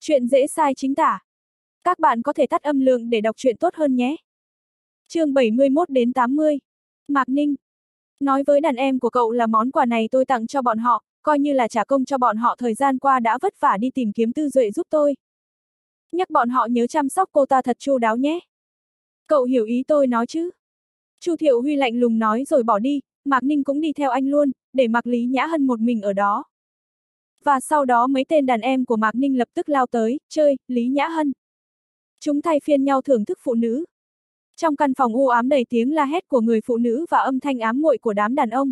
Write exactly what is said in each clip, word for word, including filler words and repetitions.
Chuyện dễ sai chính tả. Các bạn có thể tắt âm lượng để đọc truyện tốt hơn nhé. Chương bảy mươi mốt đến tám mươi. Mạc Ninh. Nói với đàn em của cậu là món quà này tôi tặng cho bọn họ, coi như là trả công cho bọn họ thời gian qua đã vất vả đi tìm kiếm Tư Duệ giúp tôi. Nhắc bọn họ nhớ chăm sóc cô ta thật chu đáo nhé. Cậu hiểu ý tôi nói chứ? Chu Thiệu Huy lạnh lùng nói rồi bỏ đi, Mạc Ninh cũng đi theo anh luôn, để mặc Lý Nhã Hân một mình ở đó. Và sau đó mấy tên đàn em của Mạc Ninh lập tức lao tới, chơi, Lý Nhã Hân. Chúng thay phiên nhau thưởng thức phụ nữ. Trong căn phòng u ám đầy tiếng la hét của người phụ nữ và âm thanh ám muội của đám đàn ông.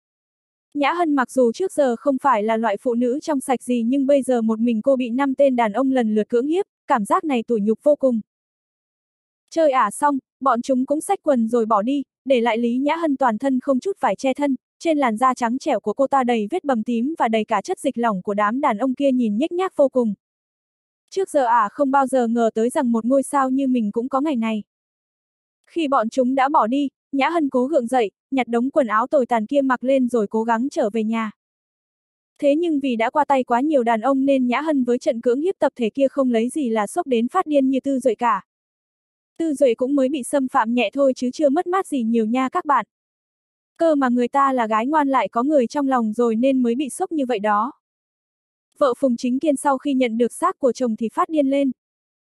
Nhã Hân mặc dù trước giờ không phải là loại phụ nữ trong sạch gì nhưng bây giờ một mình cô bị năm tên đàn ông lần lượt cưỡng hiếp, cảm giác này tủi nhục vô cùng. Chơi ả xong, bọn chúng cũng xách quần rồi bỏ đi, để lại Lý Nhã Hân toàn thân không chút vải che thân, trên làn da trắng trẻo của cô ta đầy vết bầm tím và đầy cả chất dịch lỏng của đám đàn ông kia nhìn nhếch nhác vô cùng. Trước giờ ả không bao giờ ngờ tới rằng một ngôi sao như mình cũng có ngày này. Khi bọn chúng đã bỏ đi, Nhã Hân cố gượng dậy, nhặt đống quần áo tồi tàn kia mặc lên rồi cố gắng trở về nhà. Thế nhưng vì đã qua tay quá nhiều đàn ông nên Nhã Hân với trận cưỡng hiếp tập thể kia không lấy gì là sốc đến phát điên như Tư Duệ cả. Tư Duệ cũng mới bị xâm phạm nhẹ thôi chứ chưa mất mát gì nhiều nha các bạn. Cơ mà người ta là gái ngoan lại có người trong lòng rồi nên mới bị sốc như vậy đó. Vợ Phùng Chính Kiên sau khi nhận được xác của chồng thì phát điên lên.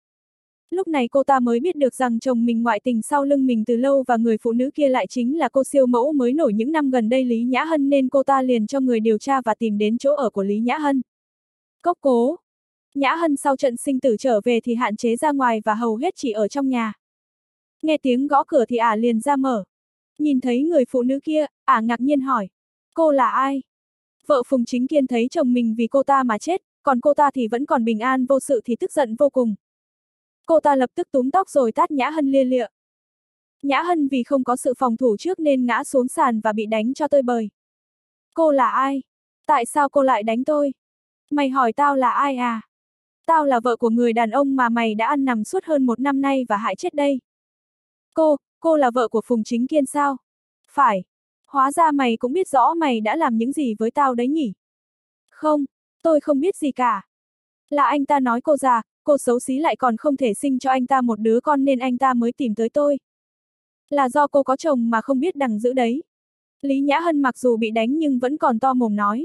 Lúc này cô ta mới biết được rằng chồng mình ngoại tình sau lưng mình từ lâu và người phụ nữ kia lại chính là cô siêu mẫu mới nổi những năm gần đây Lý Nhã Hân nên cô ta liền cho người điều tra và tìm đến chỗ ở của Lý Nhã Hân. Cốc cố. Nhã Hân sau trận sinh tử trở về thì hạn chế ra ngoài và hầu hết chỉ ở trong nhà. Nghe tiếng gõ cửa thì ả liền ra mở. Nhìn thấy người phụ nữ kia, ả ngạc nhiên hỏi. Cô là ai? Vợ Phùng Chính Kiên thấy chồng mình vì cô ta mà chết, còn cô ta thì vẫn còn bình an vô sự thì tức giận vô cùng. Cô ta lập tức túm tóc rồi tát Nhã Hân lia lịa. Nhã Hân vì không có sự phòng thủ trước nên ngã xuống sàn và bị đánh cho tơi bời. Cô là ai? Tại sao cô lại đánh tôi? Mày hỏi tao là ai à? Tao là vợ của người đàn ông mà mày đã ăn nằm suốt hơn một năm nay và hại chết đây. Cô, cô là vợ của Phùng Chính Kiên sao? Phải. Hóa ra mày cũng biết rõ mày đã làm những gì với tao đấy nhỉ? Không, tôi không biết gì cả. Là anh ta nói cô già, cô xấu xí lại còn không thể sinh cho anh ta một đứa con nên anh ta mới tìm tới tôi. Là do cô có chồng mà không biết đằng giữ đấy. Lý Nhã Hân mặc dù bị đánh nhưng vẫn còn to mồm nói.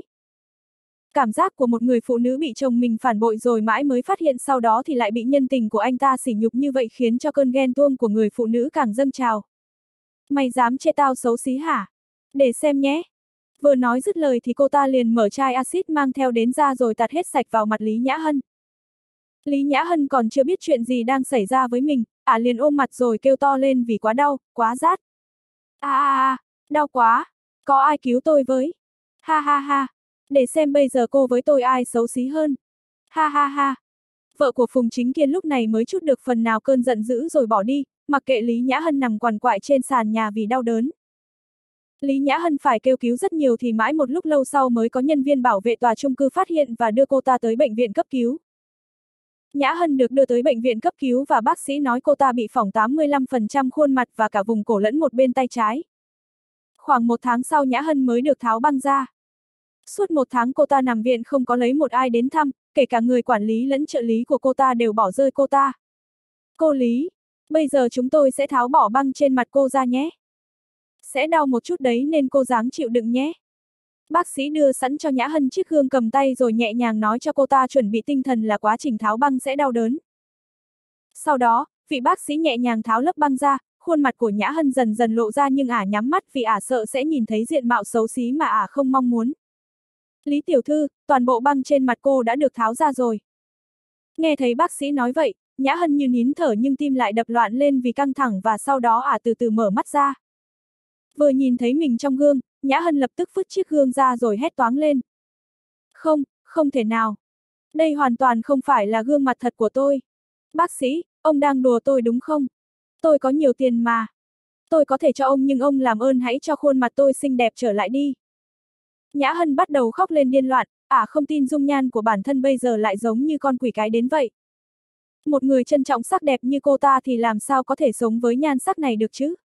Cảm giác của một người phụ nữ bị chồng mình phản bội rồi mãi mới phát hiện sau đó thì lại bị nhân tình của anh ta sỉ nhục như vậy khiến cho cơn ghen tuông của người phụ nữ càng dâng trào. Mày dám chê tao xấu xí hả? Để xem nhé. Vừa nói dứt lời thì cô ta liền mở chai axit mang theo đến ra rồi tạt hết sạch vào mặt Lý Nhã Hân. Lý Nhã Hân còn chưa biết chuyện gì đang xảy ra với mình, ả liền ôm mặt rồi kêu to lên vì quá đau, quá rát. A a a, đau quá, có ai cứu tôi với? Ha ha ha, để xem bây giờ cô với tôi ai xấu xí hơn. Ha ha ha. Vợ của Phùng Chính Kiên lúc này mới trút được phần nào cơn giận dữ rồi bỏ đi, mặc kệ Lý Nhã Hân nằm quằn quại trên sàn nhà vì đau đớn. Lý Nhã Hân phải kêu cứu rất nhiều thì mãi một lúc lâu sau mới có nhân viên bảo vệ tòa chung cư phát hiện và đưa cô ta tới bệnh viện cấp cứu. Nhã Hân được đưa tới bệnh viện cấp cứu và bác sĩ nói cô ta bị phỏng tám mươi lăm phần trăm khuôn mặt và cả vùng cổ lẫn một bên tay trái. Khoảng một tháng sau Nhã Hân mới được tháo băng ra. Suốt một tháng cô ta nằm viện không có lấy một ai đến thăm, kể cả người quản lý lẫn trợ lý của cô ta đều bỏ rơi cô ta. Cô Lý, bây giờ chúng tôi sẽ tháo bỏ băng trên mặt cô ra nhé. Sẽ đau một chút đấy nên cô ráng chịu đựng nhé. Bác sĩ đưa sẵn cho Nhã Hân chiếc gương cầm tay rồi nhẹ nhàng nói cho cô ta chuẩn bị tinh thần là quá trình tháo băng sẽ đau đớn. Sau đó, vị bác sĩ nhẹ nhàng tháo lớp băng ra, khuôn mặt của Nhã Hân dần dần lộ ra nhưng ả nhắm mắt vì ả sợ sẽ nhìn thấy diện mạo xấu xí mà ả không mong muốn. Lý tiểu thư, toàn bộ băng trên mặt cô đã được tháo ra rồi. Nghe thấy bác sĩ nói vậy, Nhã Hân như nín thở nhưng tim lại đập loạn lên vì căng thẳng và sau đó ả từ từ mở mắt ra. Vừa nhìn thấy mình trong gương, Nhã Hân lập tức vứt chiếc gương ra rồi hét toáng lên. Không, không thể nào. Đây hoàn toàn không phải là gương mặt thật của tôi. Bác sĩ, ông đang đùa tôi đúng không? Tôi có nhiều tiền mà. Tôi có thể cho ông nhưng ông làm ơn hãy cho khuôn mặt tôi xinh đẹp trở lại đi. Nhã Hân bắt đầu khóc lên điên loạn, ả không tin dung nhan của bản thân bây giờ lại giống như con quỷ cái đến vậy. Một người trân trọng sắc đẹp như cô ta thì làm sao có thể sống với nhan sắc này được chứ?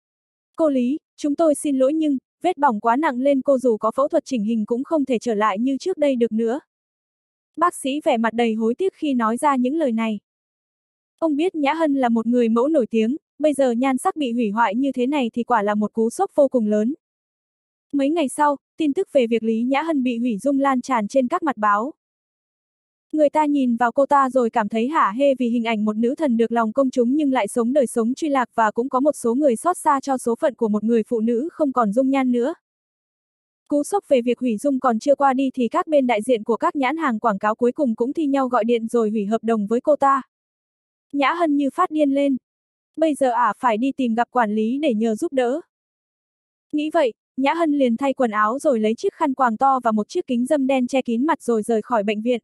Cô Lý, chúng tôi xin lỗi nhưng, vết bỏng quá nặng lên cô dù có phẫu thuật chỉnh hình cũng không thể trở lại như trước đây được nữa. Bác sĩ vẻ mặt đầy hối tiếc khi nói ra những lời này. Ông biết Nhã Hân là một người mẫu nổi tiếng, bây giờ nhan sắc bị hủy hoại như thế này thì quả là một cú sốc vô cùng lớn. Mấy ngày sau, tin tức về việc Lý Nhã Hân bị hủy dung lan tràn trên các mặt báo. Người ta nhìn vào cô ta rồi cảm thấy hả hê vì hình ảnh một nữ thần được lòng công chúng nhưng lại sống đời sống truy lạc, và cũng có một số người xót xa cho số phận của một người phụ nữ không còn dung nhan nữa. Cú sốc về việc hủy dung còn chưa qua đi thì các bên đại diện của các nhãn hàng quảng cáo cuối cùng cũng thi nhau gọi điện rồi hủy hợp đồng với cô ta. Nhã Hân như phát điên lên. Bây giờ ả à phải đi tìm gặp quản lý để nhờ giúp đỡ. Nghĩ vậy, Nhã Hân liền thay quần áo rồi lấy chiếc khăn quàng to và một chiếc kính râm đen che kín mặt rồi rời khỏi bệnh viện.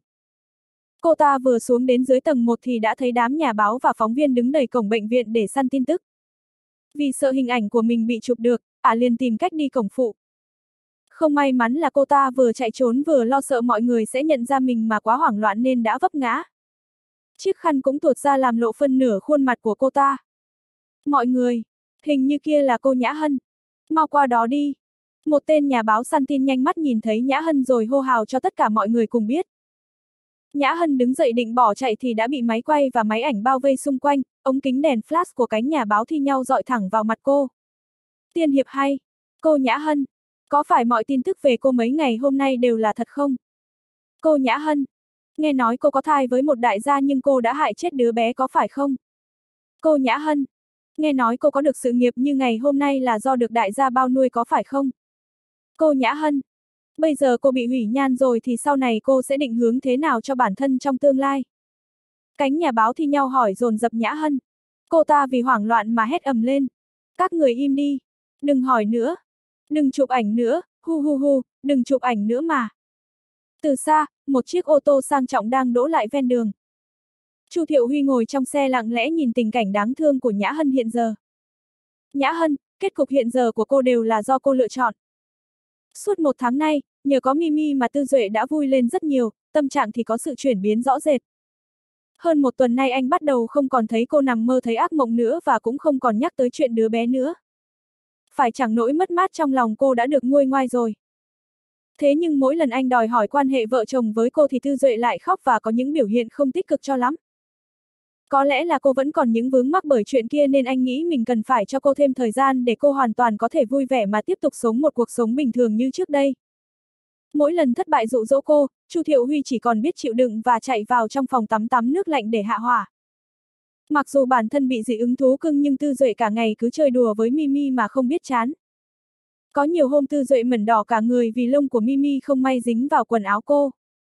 Cô ta vừa xuống đến dưới tầng một thì đã thấy đám nhà báo và phóng viên đứng đầy cổng bệnh viện để săn tin tức. Vì sợ hình ảnh của mình bị chụp được, ả à liền tìm cách đi cổng phụ. Không may mắn là cô ta vừa chạy trốn vừa lo sợ mọi người sẽ nhận ra mình mà quá hoảng loạn nên đã vấp ngã. Chiếc khăn cũng tuột ra làm lộ phân nửa khuôn mặt của cô ta. Mọi người, hình như kia là cô Nhã Hân. Mau qua đó đi. Một tên nhà báo săn tin nhanh mắt nhìn thấy Nhã Hân rồi hô hào cho tất cả mọi người cùng biết. Nhã Hân đứng dậy định bỏ chạy thì đã bị máy quay và máy ảnh bao vây xung quanh, ống kính đèn flash của cánh nhà báo thi nhau dọi thẳng vào mặt cô. Tiên hiệp hay. Cô Nhã Hân. Có phải mọi tin tức về cô mấy ngày hôm nay đều là thật không? Cô Nhã Hân. Nghe nói cô có thai với một đại gia nhưng cô đã hại chết đứa bé có phải không? Cô Nhã Hân. Nghe nói cô có được sự nghiệp như ngày hôm nay là do được đại gia bao nuôi có phải không? Cô Nhã Hân. Bây giờ cô bị hủy nhan rồi thì sau này cô sẽ định hướng thế nào cho bản thân trong tương lai? Cánh nhà báo thi nhau hỏi dồn dập Nhã Hân. Cô ta vì hoảng loạn mà hét ầm lên. Các người im đi. Đừng hỏi nữa. Đừng chụp ảnh nữa, hu hu hu, đừng chụp ảnh nữa mà. Từ xa, một chiếc ô tô sang trọng đang đỗ lại ven đường. Chu Thiệu Huy ngồi trong xe lặng lẽ nhìn tình cảnh đáng thương của Nhã Hân hiện giờ. Nhã Hân, kết cục hiện giờ của cô đều là do cô lựa chọn. Suốt một tháng nay, nhờ có Mimi mà Tư Duệ đã vui lên rất nhiều, tâm trạng thì có sự chuyển biến rõ rệt. Hơn một tuần nay anh bắt đầu không còn thấy cô nằm mơ thấy ác mộng nữa và cũng không còn nhắc tới chuyện đứa bé nữa. Phải chẳng nỗi mất mát trong lòng cô đã được nguôi ngoai rồi. Thế nhưng mỗi lần anh đòi hỏi quan hệ vợ chồng với cô thì Tư Duệ lại khóc và có những biểu hiện không tích cực cho lắm. Có lẽ là cô vẫn còn những vướng mắc bởi chuyện kia nên anh nghĩ mình cần phải cho cô thêm thời gian để cô hoàn toàn có thể vui vẻ mà tiếp tục sống một cuộc sống bình thường như trước đây. Mỗi lần thất bại dụ dỗ cô, Chu Thiệu Huy chỉ còn biết chịu đựng và chạy vào trong phòng tắm tắm nước lạnh để hạ hỏa. Mặc dù bản thân bị dị ứng thú cưng nhưng Tư Duệ cả ngày cứ chơi đùa với Mimi mà không biết chán. Có nhiều hôm Tư Duệ mẩn đỏ cả người vì lông của Mimi không may dính vào quần áo cô.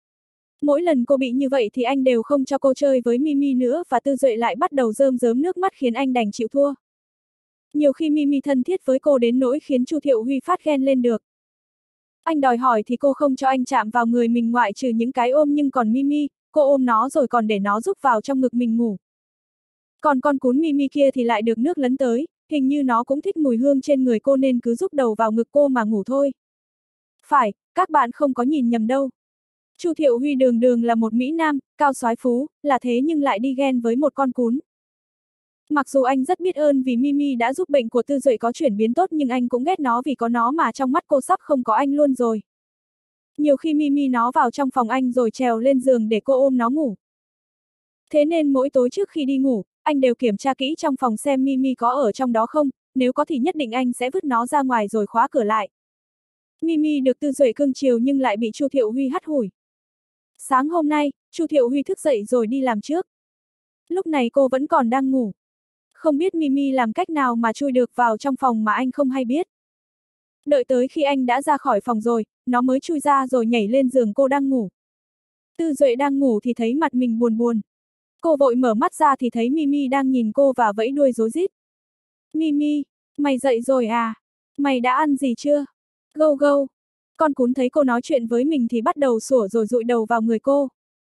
Mỗi lần cô bị như vậy thì anh đều không cho cô chơi với Mimi nữa và Tư Duệ lại bắt đầu rơm rớm nước mắt khiến anh đành chịu thua. Nhiều khi Mimi thân thiết với cô đến nỗi khiến Chu Thiệu Huy phát ghen lên được. Anh đòi hỏi thì cô không cho anh chạm vào người mình ngoại trừ những cái ôm, nhưng còn Mimi, cô ôm nó rồi còn để nó rúc vào trong ngực mình ngủ. Còn con cún Mimi kia thì lại được nước lấn tới, hình như nó cũng thích mùi hương trên người cô nên cứ rúc đầu vào ngực cô mà ngủ thôi. Phải, các bạn không có nhìn nhầm đâu. Chu Thiệu Huy đường đường là một mỹ nam, cao soái phú, là thế nhưng lại đi ghen với một con cún. Mặc dù anh rất biết ơn vì Mimi đã giúp bệnh của Tư Duệ có chuyển biến tốt nhưng anh cũng ghét nó vì có nó mà trong mắt cô sắp không có anh luôn rồi. Nhiều khi Mimi nó vào trong phòng anh rồi trèo lên giường để cô ôm nó ngủ. Thế nên mỗi tối trước khi đi ngủ, anh đều kiểm tra kỹ trong phòng xem Mimi có ở trong đó không, nếu có thì nhất định anh sẽ vứt nó ra ngoài rồi khóa cửa lại. Mimi được Tư Duệ cưng chiều nhưng lại bị Chu Thiệu Huy hắt hủi. Sáng hôm nay, Chu Thiệu Huy thức dậy rồi đi làm trước. Lúc này cô vẫn còn đang ngủ. Không biết Mimi làm cách nào mà chui được vào trong phòng mà anh không hay biết. Đợi tới khi anh đã ra khỏi phòng rồi, nó mới chui ra rồi nhảy lên giường cô đang ngủ. Tư Duệ đang ngủ thì thấy mặt mình buồn buồn. Cô vội mở mắt ra thì thấy Mimi đang nhìn cô và vẫy đuôi rối rít. Mimi, mày dậy rồi à? Mày đã ăn gì chưa? Gâu gâu. Con cún thấy cô nói chuyện với mình thì bắt đầu sủa rồi dụi đầu vào người cô.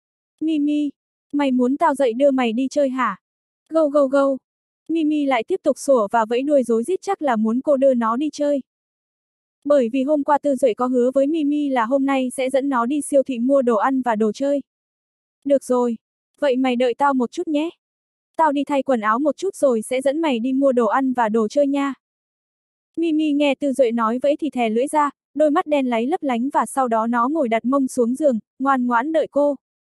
Mimi, mày muốn tao dậy đưa mày đi chơi hả? Gâu gâu gâu. Mimi lại tiếp tục sủa và vẫy đuôi rối rít, chắc là muốn cô đưa nó đi chơi. Bởi vì hôm qua Tư Duệ có hứa với Mimi là hôm nay sẽ dẫn nó đi siêu thị mua đồ ăn và đồ chơi. Được rồi, vậy mày đợi tao một chút nhé. Tao đi thay quần áo một chút rồi sẽ dẫn mày đi mua đồ ăn và đồ chơi nha. Mimi nghe Tư Duệ nói vậy thì thè lưỡi ra, đôi mắt đen láy lấp lánh và sau đó nó ngồi đặt mông xuống giường, ngoan ngoãn đợi cô.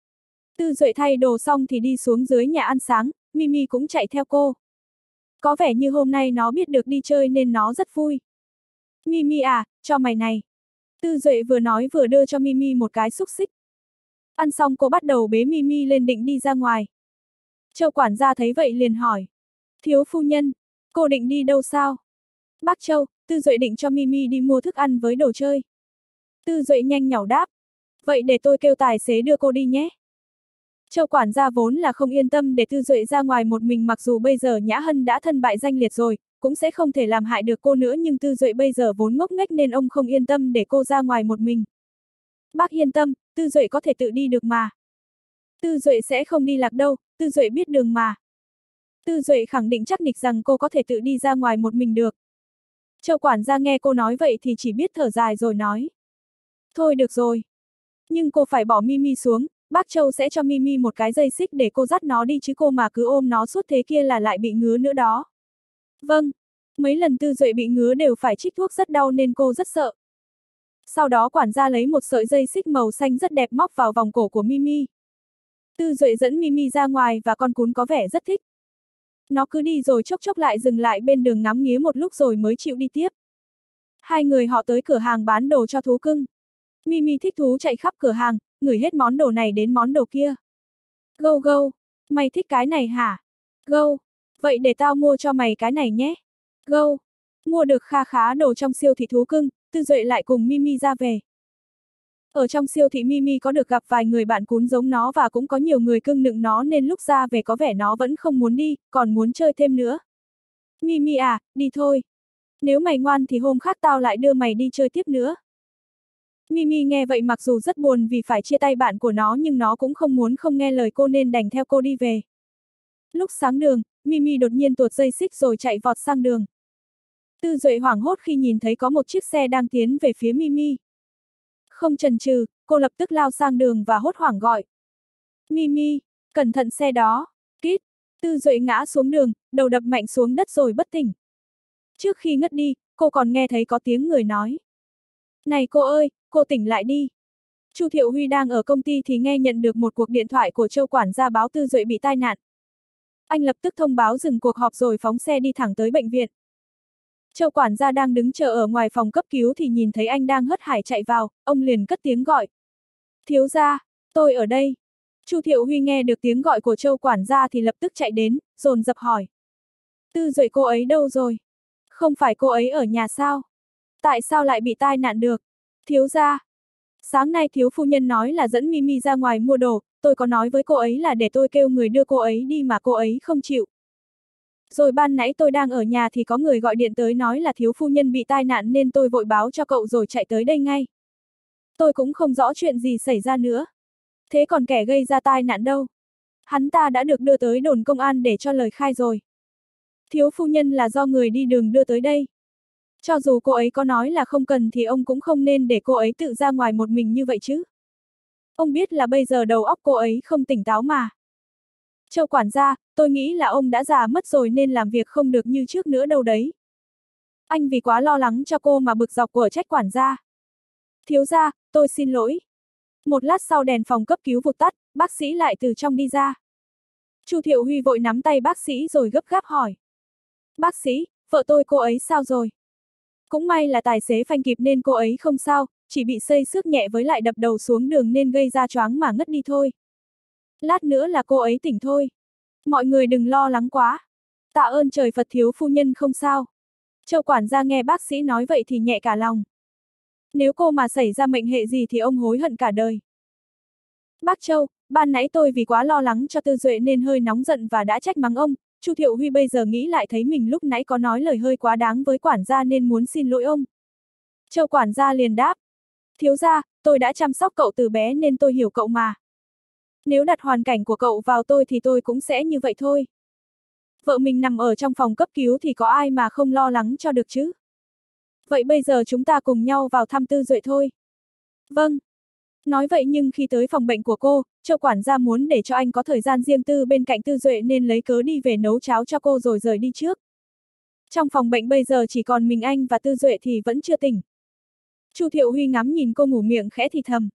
Tư Duệ thay đồ xong thì đi xuống dưới nhà ăn sáng, Mimi cũng chạy theo cô. Có vẻ như hôm nay nó biết được đi chơi nên nó rất vui. Mimi à, cho mày này. Tư Duệ vừa nói vừa đưa cho Mimi một cái xúc xích. Ăn xong cô bắt đầu bế Mimi lên định đi ra ngoài. Châu quản gia thấy vậy liền hỏi. Thiếu phu nhân, cô định đi đâu sao? Bác Châu, Tư Duệ định cho Mimi đi mua thức ăn với đồ chơi. Tư Duệ nhanh nhảu đáp. Vậy để tôi kêu tài xế đưa cô đi nhé. Châu quản gia vốn là không yên tâm để Tư Duệ ra ngoài một mình, mặc dù bây giờ Nhã Hân đã thân bại danh liệt rồi, cũng sẽ không thể làm hại được cô nữa, nhưng Tư Duệ bây giờ vốn ngốc nghếch nên ông không yên tâm để cô ra ngoài một mình. Bác yên tâm, Tư Duệ có thể tự đi được mà. Tư Duệ sẽ không đi lạc đâu, Tư Duệ biết đường mà. Tư Duệ khẳng định chắc nịch rằng cô có thể tự đi ra ngoài một mình được. Châu quản gia nghe cô nói vậy thì chỉ biết thở dài rồi nói. Thôi được rồi. Nhưng cô phải bỏ Mimi xuống, bác Châu sẽ cho Mimi một cái dây xích để cô dắt nó đi, chứ cô mà cứ ôm nó suốt thế kia là lại bị ngứa nữa đó. Vâng. Mấy lần Tư Duệ bị ngứa đều phải trích thuốc rất đau nên cô rất sợ. Sau đó quản gia lấy một sợi dây xích màu xanh rất đẹp móc vào vòng cổ của Mimi. Tư Duệ dẫn Mimi ra ngoài và con cún có vẻ rất thích. Nó cứ đi rồi chốc chốc lại dừng lại bên đường ngắm nghía một lúc rồi mới chịu đi tiếp. Hai người họ tới cửa hàng bán đồ cho thú cưng. Mimi thích thú chạy khắp cửa hàng, ngửi hết món đồ này đến món đồ kia. Gâu gâu, mày thích cái này hả? Gâu, vậy để tao mua cho mày cái này nhé. Gâu, mua được kha khá đồ trong siêu thị thú cưng, Tư Duệ lại cùng Mimi ra về. Ở trong siêu thị Mimi có được gặp vài người bạn cún giống nó và cũng có nhiều người cưng nựng nó nên lúc ra về có vẻ nó vẫn không muốn đi, còn muốn chơi thêm nữa. Mimi à, đi thôi. Nếu mày ngoan thì hôm khác tao lại đưa mày đi chơi tiếp nữa. Mimi nghe vậy mặc dù rất buồn vì phải chia tay bạn của nó nhưng nó cũng không muốn không nghe lời cô nên đành theo cô đi về. Lúc sáng đường, Mimi đột nhiên tuột dây xích rồi chạy vọt sang đường. Tư Duệ hoảng hốt khi nhìn thấy có một chiếc xe đang tiến về phía Mimi. Không chần chừ, cô lập tức lao sang đường và hốt hoảng gọi. Mimi, cẩn thận xe đó. Kít, Tư Duệ ngã xuống đường, đầu đập mạnh xuống đất rồi bất tỉnh. Trước khi ngất đi, cô còn nghe thấy có tiếng người nói. Này cô ơi, cô tỉnh lại đi. Chu Thiệu Huy đang ở công ty thì nghe nhận được một cuộc điện thoại của Châu quản gia báo Tư Duệ bị tai nạn. Anh lập tức thông báo dừng cuộc họp rồi phóng xe đi thẳng tới bệnh viện. Châu quản gia đang đứng chờ ở ngoài phòng cấp cứu thì nhìn thấy anh đang hớt hải chạy vào, ông liền cất tiếng gọi. Thiếu gia, tôi ở đây. Chu Thiệu Huy nghe được tiếng gọi của Châu quản gia thì lập tức chạy đến, dồn dập hỏi. Tư Duệ cô ấy đâu rồi? Không phải cô ấy ở nhà sao? Tại sao lại bị tai nạn được? Thiếu gia. Sáng nay thiếu phu nhân nói là dẫn Mimi ra ngoài mua đồ, tôi có nói với cô ấy là để tôi kêu người đưa cô ấy đi mà cô ấy không chịu. Rồi ban nãy tôi đang ở nhà thì có người gọi điện tới nói là thiếu phu nhân bị tai nạn nên tôi vội báo cho cậu rồi chạy tới đây ngay. Tôi cũng không rõ chuyện gì xảy ra nữa. Thế còn kẻ gây ra tai nạn đâu? Hắn ta đã được đưa tới đồn công an để cho lời khai rồi. Thiếu phu nhân là do người đi đường đưa tới đây. Cho dù cô ấy có nói là không cần thì ông cũng không nên để cô ấy tự ra ngoài một mình như vậy chứ. Ông biết là bây giờ đầu óc cô ấy không tỉnh táo mà. Châu quản gia, tôi nghĩ là ông đã già mất rồi nên làm việc không được như trước nữa đâu đấy. Anh vì quá lo lắng cho cô mà bực dọc của trách quản gia. Thiếu gia, tôi xin lỗi. Một lát sau đèn phòng cấp cứu vụt tắt, bác sĩ lại từ trong đi ra. Chu Thiệu Huy vội nắm tay bác sĩ rồi gấp gáp hỏi. Bác sĩ, vợ tôi cô ấy sao rồi? Cũng may là tài xế phanh kịp nên cô ấy không sao, chỉ bị xây xước nhẹ với lại đập đầu xuống đường nên gây ra choáng mà ngất đi thôi. Lát nữa là cô ấy tỉnh thôi. Mọi người đừng lo lắng quá. Tạ ơn trời Phật thiếu phu nhân không sao. Châu quản gia nghe bác sĩ nói vậy thì nhẹ cả lòng. Nếu cô mà xảy ra mệnh hệ gì thì ông hối hận cả đời. Bác Châu, ban nãy tôi vì quá lo lắng cho Tư Duệ nên hơi nóng giận và đã trách mắng ông. Chu Thiệu Huy bây giờ nghĩ lại thấy mình lúc nãy có nói lời hơi quá đáng với quản gia nên muốn xin lỗi ông. Châu quản gia liền đáp. Thiếu gia, tôi đã chăm sóc cậu từ bé nên tôi hiểu cậu mà. Nếu đặt hoàn cảnh của cậu vào tôi thì tôi cũng sẽ như vậy thôi. Vợ mình nằm ở trong phòng cấp cứu thì có ai mà không lo lắng cho được chứ. Vậy bây giờ chúng ta cùng nhau vào thăm Tư Duệ thôi. Vâng. Nói vậy nhưng khi tới phòng bệnh của cô, Châu quản gia muốn để cho anh có thời gian riêng tư bên cạnh Tư Duệ nên lấy cớ đi về nấu cháo cho cô rồi rời đi trước. Trong phòng bệnh bây giờ chỉ còn mình anh và Tư Duệ thì vẫn chưa tỉnh. Chu Thiệu Huy ngắm nhìn cô ngủ miệng khẽ thì thầm.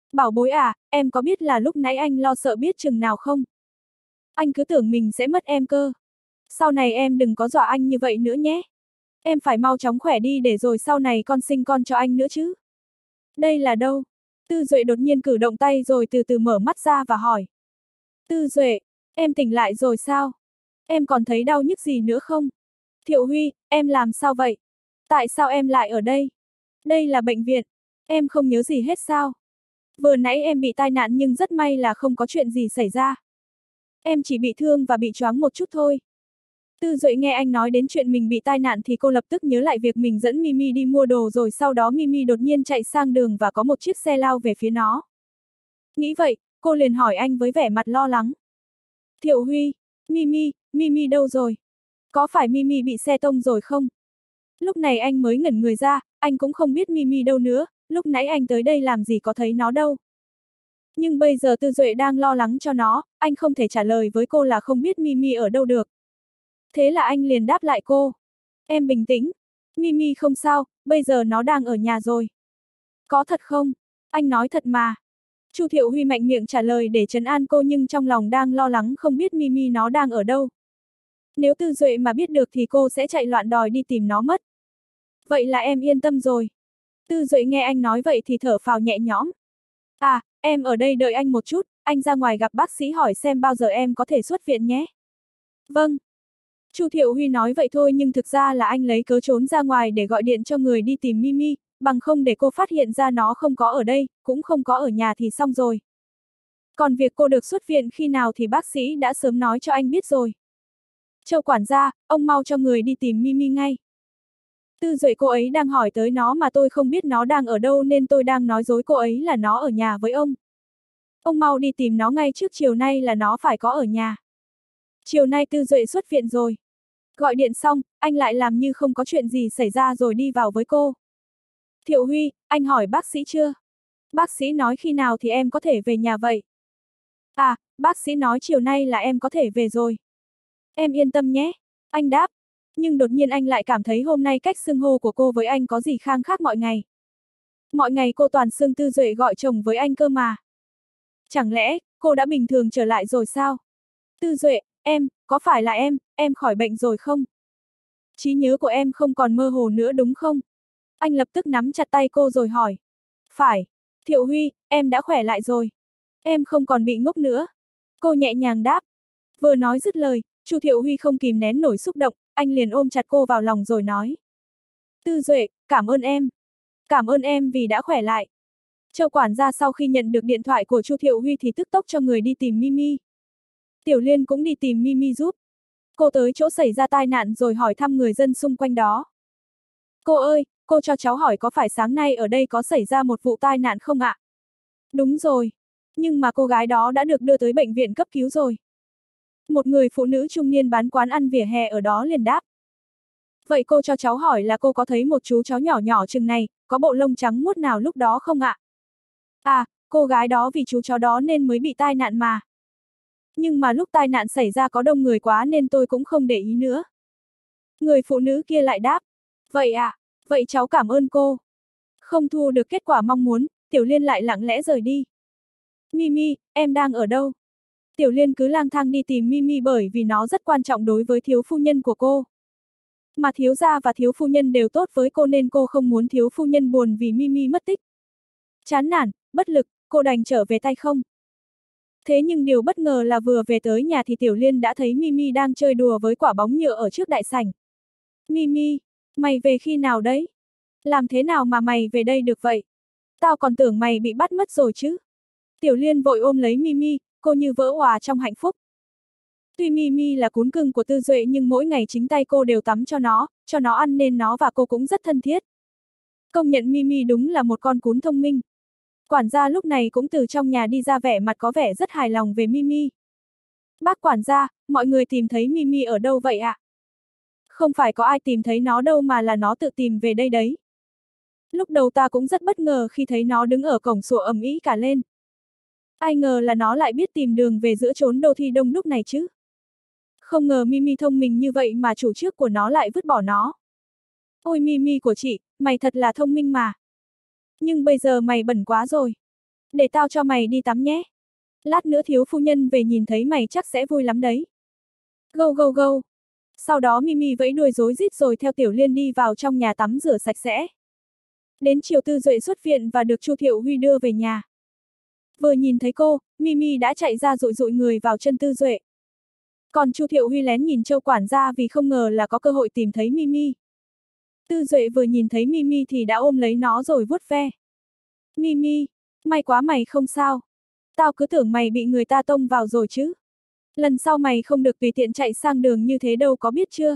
Bảo bối à, em có biết là lúc nãy anh lo sợ biết chừng nào không? Anh cứ tưởng mình sẽ mất em cơ. Sau này em đừng có dọa anh như vậy nữa nhé. Em phải mau chóng khỏe đi để rồi sau này con sinh con cho anh nữa chứ. Đây là đâu? Tư Duệ đột nhiên cử động tay rồi từ từ mở mắt ra và hỏi. Tư Duệ, em tỉnh lại rồi sao? Em còn thấy đau nhức gì nữa không? Thiệu Huy, em làm sao vậy? Tại sao em lại ở đây? Đây là bệnh viện. Em không nhớ gì hết sao? Vừa nãy em bị tai nạn nhưng rất may là không có chuyện gì xảy ra. Em chỉ bị thương và bị choáng một chút thôi. Tư Duệ nghe anh nói đến chuyện mình bị tai nạn thì cô lập tức nhớ lại việc mình dẫn Mimi đi mua đồ rồi sau đó Mimi đột nhiên chạy sang đường và có một chiếc xe lao về phía nó. Nghĩ vậy, cô liền hỏi anh với vẻ mặt lo lắng. Thiệu Huy, Mimi, Mimi đâu rồi? Có phải Mimi bị xe tông rồi không? Lúc này anh mới ngẩn người ra, anh cũng không biết Mimi đâu nữa, lúc nãy anh tới đây làm gì có thấy nó đâu. Nhưng bây giờ Tư Duệ đang lo lắng cho nó, anh không thể trả lời với cô là không biết Mimi ở đâu được. Thế là anh liền đáp lại cô. Em bình tĩnh. Mimi không sao, bây giờ nó đang ở nhà rồi. Có thật không? Anh nói thật mà. Chu Thiệu Huy mạnh miệng trả lời để trấn an cô nhưng trong lòng đang lo lắng không biết Mimi nó đang ở đâu. Nếu Tư Duệ mà biết được thì cô sẽ chạy loạn đòi đi tìm nó mất. Vậy là em yên tâm rồi. Tư Duệ nghe anh nói vậy thì thở phào nhẹ nhõm. À, em ở đây đợi anh một chút, anh ra ngoài gặp bác sĩ hỏi xem bao giờ em có thể xuất viện nhé. Vâng. Chu Thiệu Huy nói vậy thôi nhưng thực ra là anh lấy cớ trốn ra ngoài để gọi điện cho người đi tìm Mimi, bằng không để cô phát hiện ra nó không có ở đây, cũng không có ở nhà thì xong rồi. Còn việc cô được xuất viện khi nào thì bác sĩ đã sớm nói cho anh biết rồi. Châu quản gia, ông mau cho người đi tìm Mimi ngay. Tư Duệ cô ấy đang hỏi tới nó mà tôi không biết nó đang ở đâu nên tôi đang nói dối cô ấy là nó ở nhà với ông. Ông mau đi tìm nó ngay trước chiều nay là nó phải có ở nhà. Chiều nay Tư Duệ xuất viện rồi. Gọi điện xong, anh lại làm như không có chuyện gì xảy ra rồi đi vào với cô. Thiệu Huy, anh hỏi bác sĩ chưa? Bác sĩ nói khi nào thì em có thể về nhà vậy? À, bác sĩ nói chiều nay là em có thể về rồi. Em yên tâm nhé. Anh đáp. Nhưng đột nhiên anh lại cảm thấy hôm nay cách xưng hô của cô với anh có gì khang khác mọi ngày. Mọi ngày cô toàn xưng Tư Duệ gọi chồng với anh cơ mà. Chẳng lẽ, cô đã bình thường trở lại rồi sao? Tư Duệ, em, có phải là em, em khỏi bệnh rồi không? Trí nhớ của em không còn mơ hồ nữa đúng không? Anh lập tức nắm chặt tay cô rồi hỏi. Phải, Thiệu Huy, em đã khỏe lại rồi. Em không còn bị ngốc nữa. Cô nhẹ nhàng đáp. Vừa nói dứt lời, Chu Thiệu Huy không kìm nén nổi xúc động, anh liền ôm chặt cô vào lòng rồi nói. Tư Duệ, cảm ơn em. Cảm ơn em vì đã khỏe lại. Châu quản gia sau khi nhận được điện thoại của Chu Thiệu Huy thì tức tốc cho người đi tìm Mimi. Tiểu Liên cũng đi tìm Mimi giúp. Cô tới chỗ xảy ra tai nạn rồi hỏi thăm người dân xung quanh đó. Cô ơi, cô cho cháu hỏi có phải sáng nay ở đây có xảy ra một vụ tai nạn không ạ? Đúng rồi. Nhưng mà cô gái đó đã được đưa tới bệnh viện cấp cứu rồi. Một người phụ nữ trung niên bán quán ăn vỉa hè ở đó liền đáp. Vậy cô cho cháu hỏi là cô có thấy một chú chó nhỏ nhỏ chừng này, có bộ lông trắng muốt nào lúc đó không ạ? À, cô gái đó vì chú chó đó nên mới bị tai nạn mà. Nhưng mà lúc tai nạn xảy ra có đông người quá nên tôi cũng không để ý nữa. Người phụ nữ kia lại đáp. Vậy à, vậy cháu cảm ơn cô. Không thu được kết quả mong muốn, Tiểu Liên lại lặng lẽ rời đi. Mimi, em đang ở đâu? Tiểu Liên cứ lang thang đi tìm Mimi bởi vì nó rất quan trọng đối với thiếu phu nhân của cô. Mà thiếu gia và thiếu phu nhân đều tốt với cô nên cô không muốn thiếu phu nhân buồn vì Mimi mất tích. Chán nản, bất lực, cô đành trở về tay không. Thế nhưng điều bất ngờ là vừa về tới nhà thì Tiểu Liên đã thấy Mimi đang chơi đùa với quả bóng nhựa ở trước đại sảnh. Mimi, mày về khi nào đấy? Làm thế nào mà mày về đây được vậy? Tao còn tưởng mày bị bắt mất rồi chứ. Tiểu Liên vội ôm lấy Mimi, cô như vỡ òa trong hạnh phúc. Tuy Mimi là cún cưng của Tư Duệ nhưng mỗi ngày chính tay cô đều tắm cho nó, cho nó ăn nên nó và cô cũng rất thân thiết. Công nhận Mimi đúng là một con cún thông minh. Quản gia lúc này cũng từ trong nhà đi ra vẻ mặt có vẻ rất hài lòng về Mimi. Bác quản gia, mọi người tìm thấy Mimi ở đâu vậy ạ? À? Không phải có ai tìm thấy nó đâu mà là nó tự tìm về đây đấy. Lúc đầu ta cũng rất bất ngờ khi thấy nó đứng ở cổng sủa ầm ĩ cả lên. Ai ngờ là nó lại biết tìm đường về giữa chốn đô thị đông đúc này chứ. Không ngờ Mimi thông minh như vậy mà chủ trước của nó lại vứt bỏ nó. Ôi Mimi của chị, mày thật là thông minh mà. Nhưng bây giờ mày bẩn quá rồi. Để tao cho mày đi tắm nhé. Lát nữa thiếu phu nhân về nhìn thấy mày chắc sẽ vui lắm đấy. Go go go. Sau đó Mimi vẫy đuôi rối rít rồi theo Tiểu Liên đi vào trong nhà tắm rửa sạch sẽ. Đến chiều Tư Duệ xuất viện và được Chu Thiệu Huy đưa về nhà. Vừa nhìn thấy cô, Mimi đã chạy ra dụi dụi người vào chân Tư Duệ. Còn Chu Thiệu Huy lén nhìn Châu quản gia vì không ngờ là có cơ hội tìm thấy Mimi. Tư Duệ vừa nhìn thấy Mimi thì đã ôm lấy nó rồi vuốt ve. Mimi, may quá mày không sao. Tao cứ tưởng mày bị người ta tông vào rồi chứ. Lần sau mày không được tùy tiện chạy sang đường như thế đâu có biết chưa.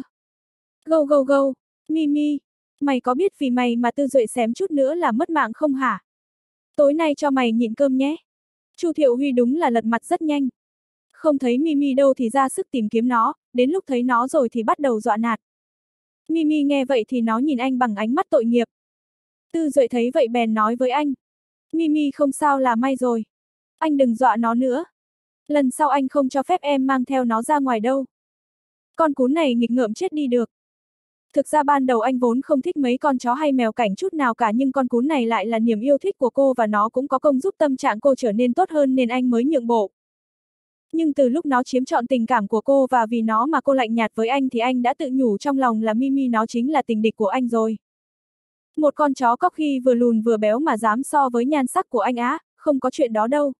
Go go go, Mimi, mày có biết vì mày mà Tư Duệ xém chút nữa là mất mạng không hả? Tối nay cho mày nhịn cơm nhé. Chu Thiệu Huy đúng là lật mặt rất nhanh. Không thấy Mimi đâu thì ra sức tìm kiếm nó, đến lúc thấy nó rồi thì bắt đầu dọa nạt. Mimi nghe vậy thì nó nhìn anh bằng ánh mắt tội nghiệp. Tư Duệ thấy vậy bèn nói với anh. Mimi không sao là may rồi. Anh đừng dọa nó nữa. Lần sau anh không cho phép em mang theo nó ra ngoài đâu. Con cún này nghịch ngợm chết đi được. Thực ra ban đầu anh vốn không thích mấy con chó hay mèo cảnh chút nào cả, nhưng con cún này lại là niềm yêu thích của cô và nó cũng có công giúp tâm trạng cô trở nên tốt hơn nên anh mới nhượng bộ. Nhưng từ lúc nó chiếm trọn tình cảm của cô và vì nó mà cô lạnh nhạt với anh thì anh đã tự nhủ trong lòng là Mimi nó chính là tình địch của anh rồi. Một con chó Corgi vừa lùn vừa béo mà dám so với nhan sắc của anh á, không có chuyện đó đâu.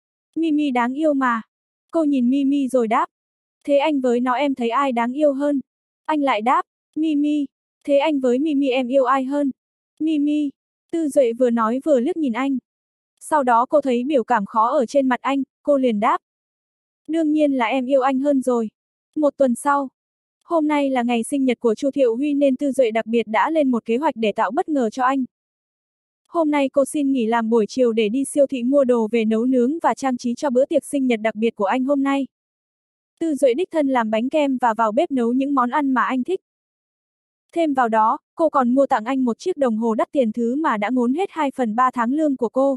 Mimi đáng yêu mà. Cô nhìn Mimi rồi đáp. Thế anh với nó em thấy ai đáng yêu hơn? Anh lại đáp. Mimi. Thế anh với Mimi em yêu ai hơn? Mimi. Tư Duệ vừa nói vừa liếc nhìn anh. Sau đó cô thấy biểu cảm khó ở trên mặt anh, cô liền đáp. Đương nhiên là em yêu anh hơn rồi. Một tuần sau. Hôm nay là ngày sinh nhật của Chu Thiệu Huy nên Tư Duệ đặc biệt đã lên một kế hoạch để tạo bất ngờ cho anh. Hôm nay cô xin nghỉ làm buổi chiều để đi siêu thị mua đồ về nấu nướng và trang trí cho bữa tiệc sinh nhật đặc biệt của anh hôm nay. Tư Duệ đích thân làm bánh kem và vào bếp nấu những món ăn mà anh thích. Thêm vào đó, cô còn mua tặng anh một chiếc đồng hồ đắt tiền, thứ mà đã ngốn hết hai phần ba tháng lương của cô.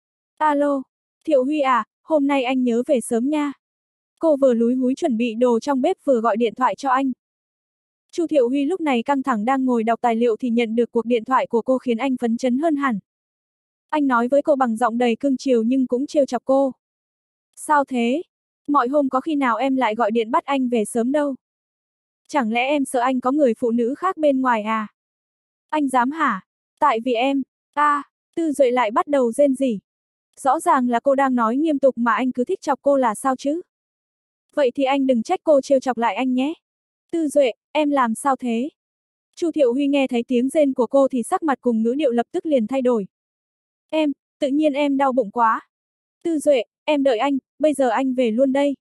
Alo, Thiệu Huy à, hôm nay anh nhớ về sớm nha. Cô vừa lúi húi chuẩn bị đồ trong bếp vừa gọi điện thoại cho anh. Chu Thiệu Huy lúc này căng thẳng đang ngồi đọc tài liệu thì nhận được cuộc điện thoại của cô khiến anh phấn chấn hơn hẳn. Anh nói với cô bằng giọng đầy cưng chiều nhưng cũng trêu chọc cô. Sao thế? Mọi hôm có khi nào em lại gọi điện bắt anh về sớm đâu. Chẳng lẽ em sợ anh có người phụ nữ khác bên ngoài à? Anh dám hả? Tại vì em... a à, Tư Duệ lại bắt đầu rên rỉ. Rõ ràng là cô đang nói nghiêm túc mà anh cứ thích chọc cô là sao chứ? Vậy thì anh đừng trách cô trêu chọc lại anh nhé. Tư Duệ, em làm sao thế? Chu Thiệu Huy nghe thấy tiếng rên của cô thì sắc mặt cùng ngữ điệu lập tức liền thay đổi. Em, tự nhiên em đau bụng quá. Tư Duệ, em đợi anh, bây giờ anh về luôn đây.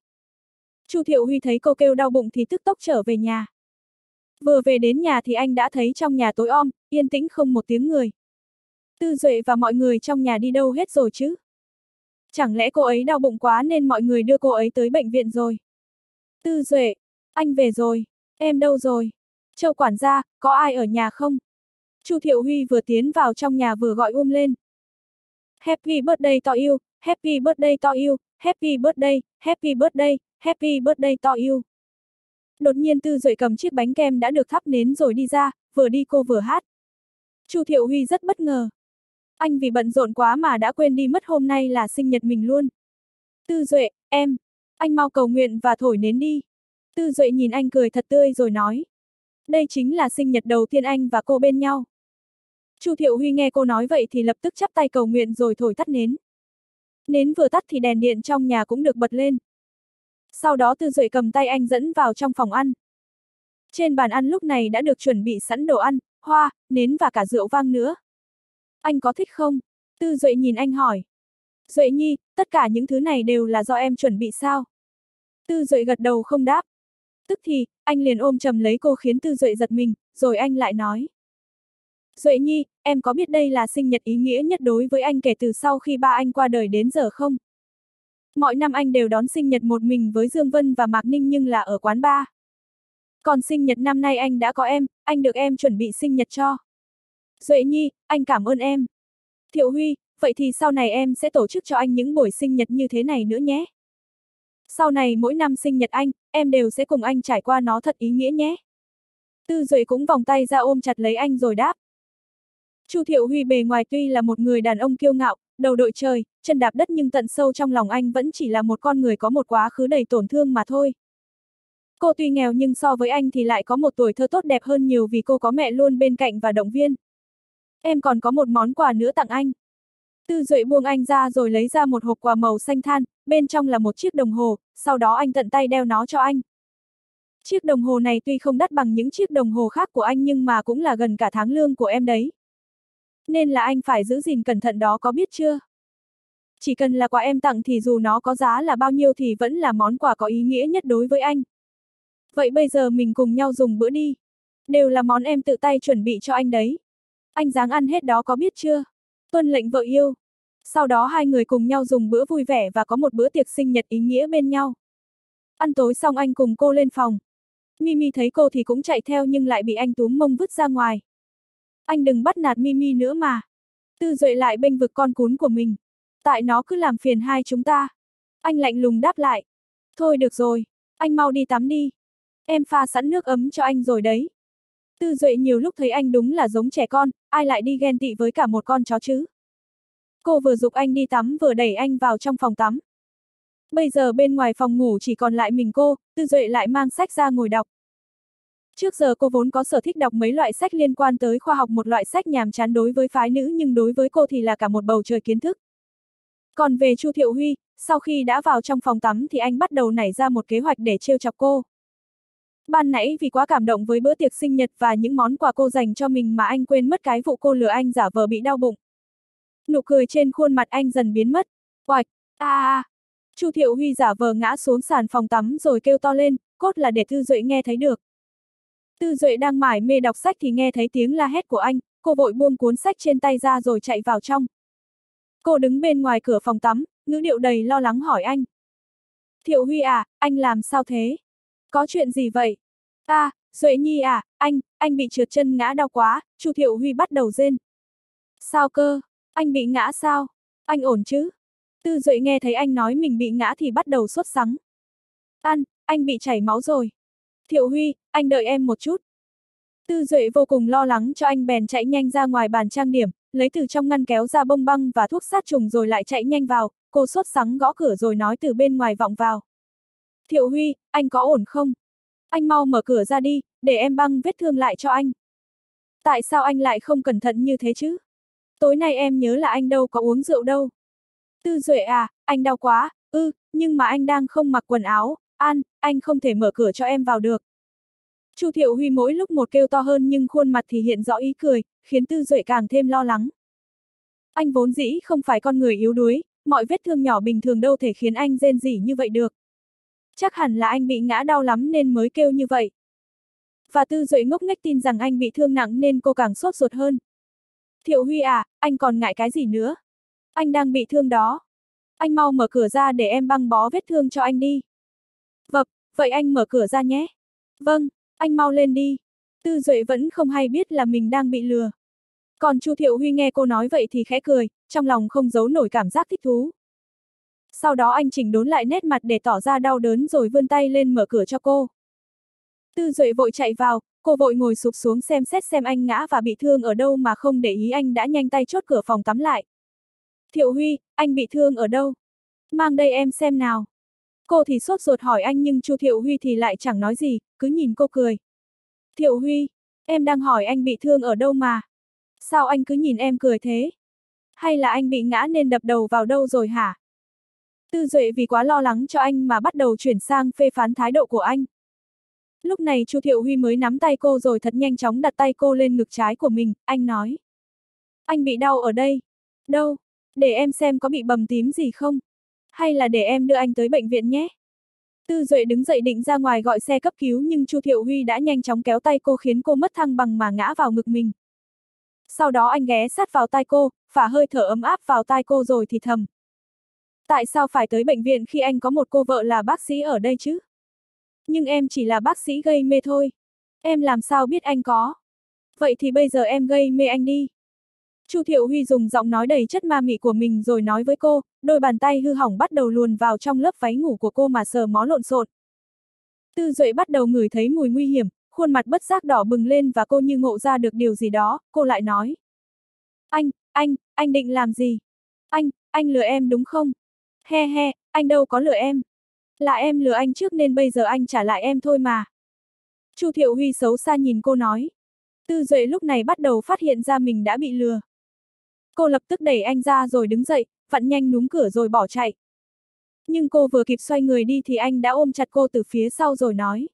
Chu Thiệu Huy thấy cô kêu đau bụng thì tức tốc trở về nhà. Vừa về đến nhà thì anh đã thấy trong nhà tối om, yên tĩnh không một tiếng người. Tư Duệ và mọi người trong nhà đi đâu hết rồi chứ? Chẳng lẽ cô ấy đau bụng quá nên mọi người đưa cô ấy tới bệnh viện rồi? Tư Duệ, anh về rồi, em đâu rồi? Châu quản gia, có ai ở nhà không? Chu Thiệu Huy vừa tiến vào trong nhà vừa gọi um lên. Happy birthday to you, happy birthday to you, happy birthday, happy birthday, happy birthday to you. Đột nhiên Tư Duệ cầm chiếc bánh kem đã được thắp nến rồi đi ra, vừa đi cô vừa hát. Chu Thiệu Huy rất bất ngờ. Anh vì bận rộn quá mà đã quên đi mất hôm nay là sinh nhật mình luôn. Tư Duệ, em, anh mau cầu nguyện và thổi nến đi. Tư Duệ nhìn anh cười thật tươi rồi nói. Đây chính là sinh nhật đầu tiên anh và cô bên nhau. Chu Thiệu Huy nghe cô nói vậy thì lập tức chắp tay cầu nguyện rồi thổi tắt nến. Nến vừa tắt thì đèn điện trong nhà cũng được bật lên. Sau đó Tư Duệ cầm tay anh dẫn vào trong phòng ăn. Trên bàn ăn lúc này đã được chuẩn bị sẵn đồ ăn, hoa, nến và cả rượu vang nữa. Anh có thích không? Tư Duệ nhìn anh hỏi. Duệ Nhi, tất cả những thứ này đều là do em chuẩn bị sao? Tư Duệ gật đầu không đáp. Tức thì, anh liền ôm chầm lấy cô khiến Tư Duệ giật mình, rồi anh lại nói. Duệ Nhi, em có biết đây là sinh nhật ý nghĩa nhất đối với anh kể từ sau khi ba anh qua đời đến giờ không? Mọi năm anh đều đón sinh nhật một mình với Dương Vân và Mạc Ninh nhưng là ở quán bar. Còn sinh nhật năm nay anh đã có em, anh được em chuẩn bị sinh nhật cho. Duệ Nhi, anh cảm ơn em. Thiệu Huy, vậy thì sau này em sẽ tổ chức cho anh những buổi sinh nhật như thế này nữa nhé. Sau này mỗi năm sinh nhật anh, em đều sẽ cùng anh trải qua nó thật ý nghĩa nhé. Tư Duệ cũng vòng tay ra ôm chặt lấy anh rồi đáp. Chu Thiệu Huy bề ngoài tuy là một người đàn ông kiêu ngạo, đầu đội trời, chân đạp đất nhưng tận sâu trong lòng anh vẫn chỉ là một con người có một quá khứ đầy tổn thương mà thôi. Cô tuy nghèo nhưng so với anh thì lại có một tuổi thơ tốt đẹp hơn nhiều vì cô có mẹ luôn bên cạnh và động viên. Em còn có một món quà nữa tặng anh. Tư Duệ buông anh ra rồi lấy ra một hộp quà màu xanh than, bên trong là một chiếc đồng hồ, sau đó anh tận tay đeo nó cho anh. Chiếc đồng hồ này tuy không đắt bằng những chiếc đồng hồ khác của anh nhưng mà cũng là gần cả tháng lương của em đấy. Nên là anh phải giữ gìn cẩn thận đó có biết chưa? Chỉ cần là quà em tặng thì dù nó có giá là bao nhiêu thì vẫn là món quà có ý nghĩa nhất đối với anh. Vậy bây giờ mình cùng nhau dùng bữa đi. Đều là món em tự tay chuẩn bị cho anh đấy. Anh ráng ăn hết đó có biết chưa? Tuân lệnh vợ yêu. Sau đó hai người cùng nhau dùng bữa vui vẻ và có một bữa tiệc sinh nhật ý nghĩa bên nhau. Ăn tối xong anh cùng cô lên phòng. Mimi thấy cô thì cũng chạy theo nhưng lại bị anh túm mông vứt ra ngoài. Anh đừng bắt nạt Mimi nữa mà. Tư Duệ lại bênh vực con cún của mình. Tại nó cứ làm phiền hai chúng ta. Anh lạnh lùng đáp lại. Thôi được rồi, anh mau đi tắm đi. Em pha sẵn nước ấm cho anh rồi đấy. Tư Duệ nhiều lúc thấy anh đúng là giống trẻ con, ai lại đi ghen tị với cả một con chó chứ. Cô vừa giục anh đi tắm vừa đẩy anh vào trong phòng tắm. Bây giờ bên ngoài phòng ngủ chỉ còn lại mình cô, Tư Duệ lại mang sách ra ngồi đọc. Trước giờ cô vốn có sở thích đọc mấy loại sách liên quan tới khoa học, một loại sách nhàm chán đối với phái nữ nhưng đối với cô thì là cả một bầu trời kiến thức. Còn về Chu Thiệu Huy, sau khi đã vào trong phòng tắm thì anh bắt đầu nảy ra một kế hoạch để trêu chọc cô. Ban nãy vì quá cảm động với bữa tiệc sinh nhật và những món quà cô dành cho mình mà anh quên mất cái vụ cô lừa anh giả vờ bị đau bụng. Nụ cười trên khuôn mặt anh dần biến mất. Oạch, a a. Chu Thiệu Huy giả vờ ngã xuống sàn phòng tắm rồi kêu to lên, cốt là để Tư Duệ nghe thấy được. Tư Duệ đang mải mê đọc sách thì nghe thấy tiếng la hét của anh, cô vội buông cuốn sách trên tay ra rồi chạy vào trong. Cô đứng bên ngoài cửa phòng tắm, ngữ điệu đầy lo lắng hỏi anh. Thiệu Huy à, anh làm sao thế? Có chuyện gì vậy? À, Duệ Nhi à, anh, anh bị trượt chân ngã đau quá, Chu Thiệu Huy bắt đầu rên. Sao cơ? Anh bị ngã sao? Anh ổn chứ? Tư Duệ nghe thấy anh nói mình bị ngã thì bắt đầu sốt sắng. Anh, anh bị chảy máu rồi. Thiệu Huy, anh đợi em một chút. Tư Duệ vô cùng lo lắng cho anh bèn chạy nhanh ra ngoài bàn trang điểm, lấy từ trong ngăn kéo ra bông băng và thuốc sát trùng rồi lại chạy nhanh vào, cô sốt sắng gõ cửa rồi nói từ bên ngoài vọng vào. Thiệu Huy, anh có ổn không? Anh mau mở cửa ra đi, để em băng vết thương lại cho anh. Tại sao anh lại không cẩn thận như thế chứ? Tối nay em nhớ là anh đâu có uống rượu đâu. Tư Duệ à, anh đau quá, ư, ừ, nhưng mà anh đang không mặc quần áo, An, anh không thể mở cửa cho em vào được. Chu Thiệu Huy mỗi lúc một kêu to hơn nhưng khuôn mặt thì hiện rõ ý cười, khiến Tư Duệ càng thêm lo lắng. Anh vốn dĩ không phải con người yếu đuối, mọi vết thương nhỏ bình thường đâu thể khiến anh rên rỉ như vậy được. Chắc hẳn là anh bị ngã đau lắm nên mới kêu như vậy. Và Tư Duệ ngốc nghếch tin rằng anh bị thương nặng nên cô càng sốt ruột hơn. Thiệu Huy à, anh còn ngại cái gì nữa? Anh đang bị thương đó. Anh mau mở cửa ra để em băng bó vết thương cho anh đi. Vâng, vậy anh mở cửa ra nhé. Vâng, anh mau lên đi. Tư Duệ vẫn không hay biết là mình đang bị lừa. Còn Chu Thiệu Huy nghe cô nói vậy thì khẽ cười, trong lòng không giấu nổi cảm giác thích thú. Sau đó anh chỉnh đốn lại nét mặt để tỏ ra đau đớn rồi vươn tay lên mở cửa cho cô. Tư Duệ vội chạy vào, cô vội ngồi sụp xuống xem xét xem anh ngã và bị thương ở đâu mà không để ý anh đã nhanh tay chốt cửa phòng tắm lại. Thiệu Huy, anh bị thương ở đâu? Mang đây em xem nào. Cô thì sốt ruột hỏi anh nhưng Chu Thiệu Huy thì lại chẳng nói gì, cứ nhìn cô cười. Thiệu Huy, em đang hỏi anh bị thương ở đâu mà. Sao anh cứ nhìn em cười thế? Hay là anh bị ngã nên đập đầu vào đâu rồi hả? Tư Duệ vì quá lo lắng cho anh mà bắt đầu chuyển sang phê phán thái độ của anh. Lúc này Chu Thiệu Huy mới nắm tay cô rồi thật nhanh chóng đặt tay cô lên ngực trái của mình, anh nói. Anh bị đau ở đây. Đâu? Để em xem có bị bầm tím gì không? Hay là để em đưa anh tới bệnh viện nhé? Tư Duệ đứng dậy định ra ngoài gọi xe cấp cứu nhưng Chu Thiệu Huy đã nhanh chóng kéo tay cô khiến cô mất thăng bằng mà ngã vào ngực mình. Sau đó anh ghé sát vào tai cô, phả hơi thở ấm áp vào tai cô rồi thì thầm. Tại sao phải tới bệnh viện khi anh có một cô vợ là bác sĩ ở đây chứ? Nhưng em chỉ là bác sĩ gây mê thôi. Em làm sao biết anh có? Vậy thì bây giờ em gây mê anh đi. Chu Thiệu Huy dùng giọng nói đầy chất ma mị của mình rồi nói với cô, đôi bàn tay hư hỏng bắt đầu luồn vào trong lớp váy ngủ của cô mà sờ mó lộn xộn. Tư Duệ bắt đầu ngửi thấy mùi nguy hiểm, khuôn mặt bất giác đỏ bừng lên và cô như ngộ ra được điều gì đó, cô lại nói. Anh, anh, anh định làm gì? Anh, anh lừa em đúng không? He he, anh đâu có lừa em. Là em lừa anh trước nên bây giờ anh trả lại em thôi mà. Chu Thiệu Huy xấu xa nhìn cô nói. Tư Duệ lúc này bắt đầu phát hiện ra mình đã bị lừa. Cô lập tức đẩy anh ra rồi đứng dậy, vặn nhanh núm cửa rồi bỏ chạy. Nhưng cô vừa kịp xoay người đi thì anh đã ôm chặt cô từ phía sau rồi nói.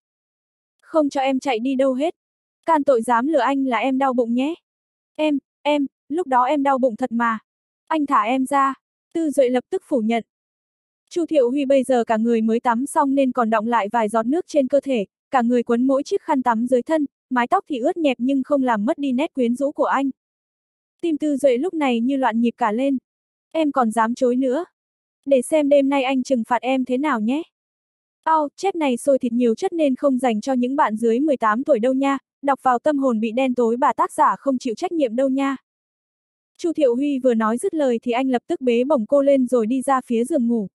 Không cho em chạy đi đâu hết. Can tội dám lừa anh là em đau bụng nhé. Em, em, lúc đó em đau bụng thật mà. Anh thả em ra. Tư Duệ lập tức phủ nhận. Chu Thiệu Huy bây giờ cả người mới tắm xong nên còn đọng lại vài giọt nước trên cơ thể, cả người quấn mỗi chiếc khăn tắm dưới thân, mái tóc thì ướt nhẹp nhưng không làm mất đi nét quyến rũ của anh. Tim Tư Duệ lúc này như loạn nhịp cả lên. Em còn dám chối nữa. Để xem đêm nay anh trừng phạt em thế nào nhé. Ao, chép này sôi thịt nhiều chất nên không dành cho những bạn dưới mười tám tuổi đâu nha, đọc vào tâm hồn bị đen tối bà tác giả không chịu trách nhiệm đâu nha. Chu Thiệu Huy vừa nói dứt lời thì anh lập tức bế bổng cô lên rồi đi ra phía giường ngủ.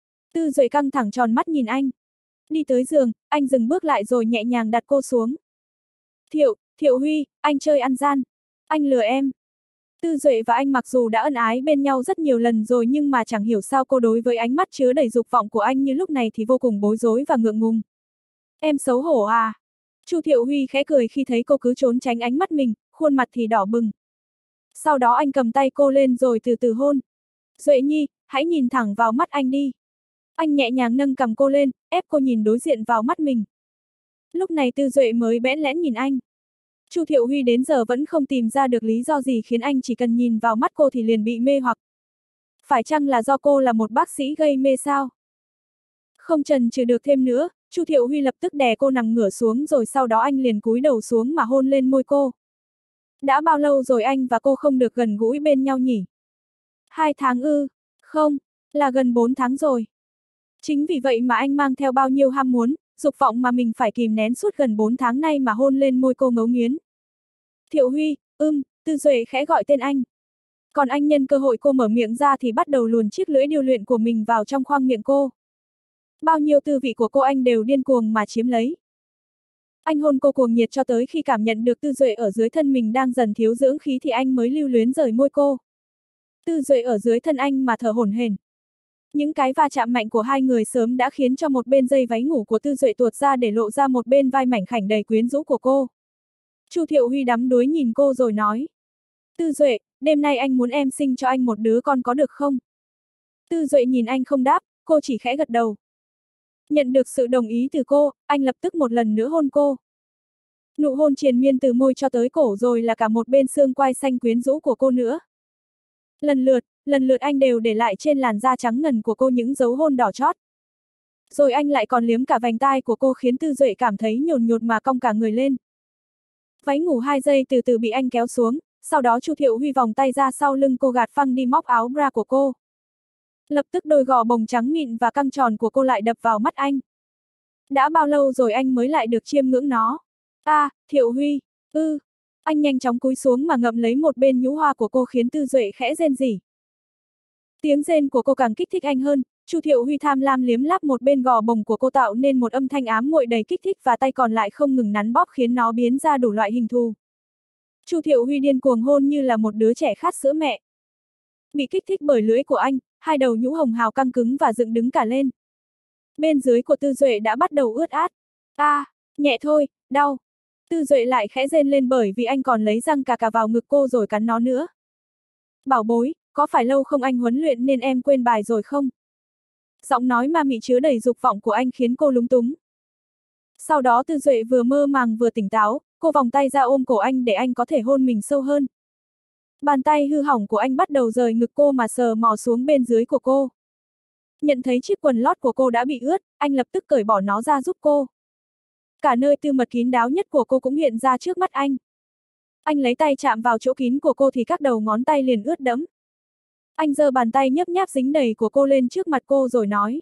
Tư Duệ căng thẳng tròn mắt nhìn anh. Đi tới giường, anh dừng bước lại rồi nhẹ nhàng đặt cô xuống. Thiệu, Thiệu Huy, anh chơi ăn gian. Anh lừa em. Tư Duệ và anh mặc dù đã ân ái bên nhau rất nhiều lần rồi nhưng mà chẳng hiểu sao cô đối với ánh mắt chứa đầy dục vọng của anh như lúc này thì vô cùng bối rối và ngượng ngùng. Em xấu hổ à? Chu Thiệu Huy khẽ cười khi thấy cô cứ trốn tránh ánh mắt mình, khuôn mặt thì đỏ bừng. Sau đó anh cầm tay cô lên rồi từ từ hôn. Duệ Nhi, hãy nhìn thẳng vào mắt anh đi. Anh nhẹ nhàng nâng cầm cô lên, ép cô nhìn đối diện vào mắt mình. Lúc này Tư Duệ mới bẽn lẽn nhìn anh. Chu Thiệu Huy đến giờ vẫn không tìm ra được lý do gì khiến anh chỉ cần nhìn vào mắt cô thì liền bị mê hoặc. Phải chăng là do cô là một bác sĩ gây mê sao? Không chần chừ được thêm nữa, Chu Thiệu Huy lập tức đè cô nằm ngửa xuống rồi sau đó anh liền cúi đầu xuống mà hôn lên môi cô. Đã bao lâu rồi anh và cô không được gần gũi bên nhau nhỉ? Hai tháng ư? Không, là gần bốn tháng rồi. Chính vì vậy mà anh mang theo bao nhiêu ham muốn, dục vọng mà mình phải kìm nén suốt gần bốn tháng nay mà hôn lên môi cô ngấu nghiến. Thiệu Huy, ưm, Tư Duệ khẽ gọi tên anh. Còn anh nhân cơ hội cô mở miệng ra thì bắt đầu luồn chiếc lưỡi điêu luyện của mình vào trong khoang miệng cô. Bao nhiêu tư vị của cô anh đều điên cuồng mà chiếm lấy. Anh hôn cô cuồng nhiệt cho tới khi cảm nhận được Tư Duệ ở dưới thân mình đang dần thiếu dưỡng khí thì anh mới lưu luyến rời môi cô. Tư Duệ ở dưới thân anh mà thở hổn hển. Những cái va chạm mạnh của hai người sớm đã khiến cho một bên dây váy ngủ của Tư Duệ tuột ra để lộ ra một bên vai mảnh khảnh đầy quyến rũ của cô. Chu Thiệu Huy đắm đuối nhìn cô rồi nói. Tư Duệ, đêm nay anh muốn em sinh cho anh một đứa con có được không? Tư Duệ nhìn anh không đáp, cô chỉ khẽ gật đầu. Nhận được sự đồng ý từ cô, anh lập tức một lần nữa hôn cô. Nụ hôn triền miên từ môi cho tới cổ rồi là cả một bên xương quai xanh quyến rũ của cô nữa. Lần lượt, lần lượt anh đều để lại trên làn da trắng ngần của cô những dấu hôn đỏ chót. Rồi anh lại còn liếm cả vành tai của cô khiến Tư Duệ cảm thấy nhồn nhột mà cong cả người lên. Váy ngủ hai giây từ từ bị anh kéo xuống, sau đó Chu Thiệu Huy vòng tay ra sau lưng cô gạt phăng đi móc áo bra của cô. Lập tức đôi gò bồng trắng mịn và căng tròn của cô lại đập vào mắt anh. Đã bao lâu rồi anh mới lại được chiêm ngưỡng nó? A, à, Thiệu Huy, ư. Ừ. Anh nhanh chóng cúi xuống mà ngậm lấy một bên nhũ hoa của cô khiến Tư Duệ khẽ rên rỉ. Tiếng rên của cô càng kích thích anh hơn, Chu Thiệu Huy tham lam liếm láp một bên gò bồng của cô tạo nên một âm thanh ám muội đầy kích thích và tay còn lại không ngừng nắn bóp khiến nó biến ra đủ loại hình thù. Chu Thiệu Huy điên cuồng hôn như là một đứa trẻ khát sữa mẹ. Bị kích thích bởi lưỡi của anh, hai đầu nhũ hồng hào căng cứng và dựng đứng cả lên. Bên dưới của Tư Duệ đã bắt đầu ướt át. A, à, nhẹ thôi, đau. Tư Duệ lại khẽ rên lên bởi vì anh còn lấy răng cà cà vào ngực cô rồi cắn nó nữa. Bảo bối, có phải lâu không anh huấn luyện nên em quên bài rồi không? Giọng nói ma mị chứa đầy dục vọng của anh khiến cô lúng túng. Sau đó Tư Duệ vừa mơ màng vừa tỉnh táo, cô vòng tay ra ôm cổ anh để anh có thể hôn mình sâu hơn. Bàn tay hư hỏng của anh bắt đầu rời ngực cô mà sờ mò xuống bên dưới của cô. Nhận thấy chiếc quần lót của cô đã bị ướt, anh lập tức cởi bỏ nó ra giúp cô. Cả nơi tư mật kín đáo nhất của cô cũng hiện ra trước mắt anh. Anh lấy tay chạm vào chỗ kín của cô thì các đầu ngón tay liền ướt đẫm. Anh giơ bàn tay nhấp nháp dính đầy của cô lên trước mặt cô rồi nói.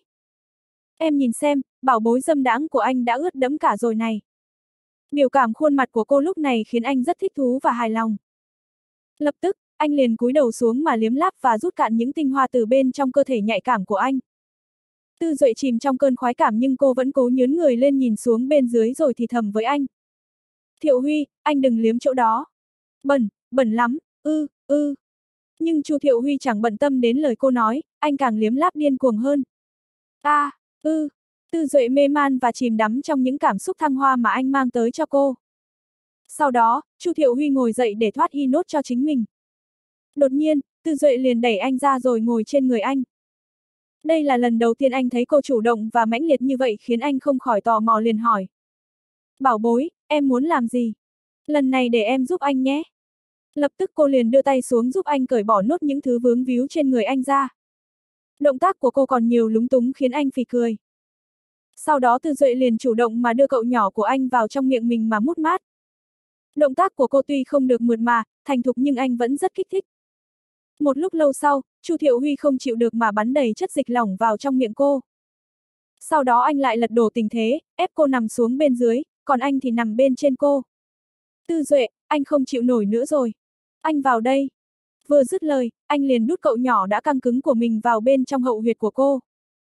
Em nhìn xem, bảo bối dâm đãng của anh đã ướt đẫm cả rồi này. Biểu cảm khuôn mặt của cô lúc này khiến anh rất thích thú và hài lòng. Lập tức, anh liền cúi đầu xuống mà liếm láp và rút cạn những tinh hoa từ bên trong cơ thể nhạy cảm của anh. Tư Duệ chìm trong cơn khoái cảm nhưng cô vẫn cố nhướn người lên nhìn xuống bên dưới rồi thì thầm với anh. Thiệu Huy, anh đừng liếm chỗ đó. Bẩn, bẩn lắm, ư, ư. Nhưng Chu Thiệu Huy chẳng bận tâm đến lời cô nói, anh càng liếm láp điên cuồng hơn. A, à, ư, Tư Duệ mê man và chìm đắm trong những cảm xúc thăng hoa mà anh mang tới cho cô. Sau đó, Chu Thiệu Huy ngồi dậy để thoát y nốt cho chính mình. Đột nhiên, Tư Duệ liền đẩy anh ra rồi ngồi trên người anh. Đây là lần đầu tiên anh thấy cô chủ động và mãnh liệt như vậy khiến anh không khỏi tò mò liền hỏi. Bảo bối, em muốn làm gì? Lần này để em giúp anh nhé. Lập tức cô liền đưa tay xuống giúp anh cởi bỏ nốt những thứ vướng víu trên người anh ra. Động tác của cô còn nhiều lúng túng khiến anh phì cười. Sau đó Tư Duệ liền chủ động mà đưa cậu nhỏ của anh vào trong miệng mình mà mút mát. Động tác của cô tuy không được mượt mà, thành thục nhưng anh vẫn rất kích thích. Một lúc lâu sau, Chu Thiệu Huy không chịu được mà bắn đầy chất dịch lỏng vào trong miệng cô. Sau đó anh lại lật đổ tình thế, ép cô nằm xuống bên dưới, còn anh thì nằm bên trên cô. Tư Duệ, anh không chịu nổi nữa rồi. Anh vào đây. Vừa dứt lời, anh liền đút cậu nhỏ đã căng cứng của mình vào bên trong hậu huyệt của cô.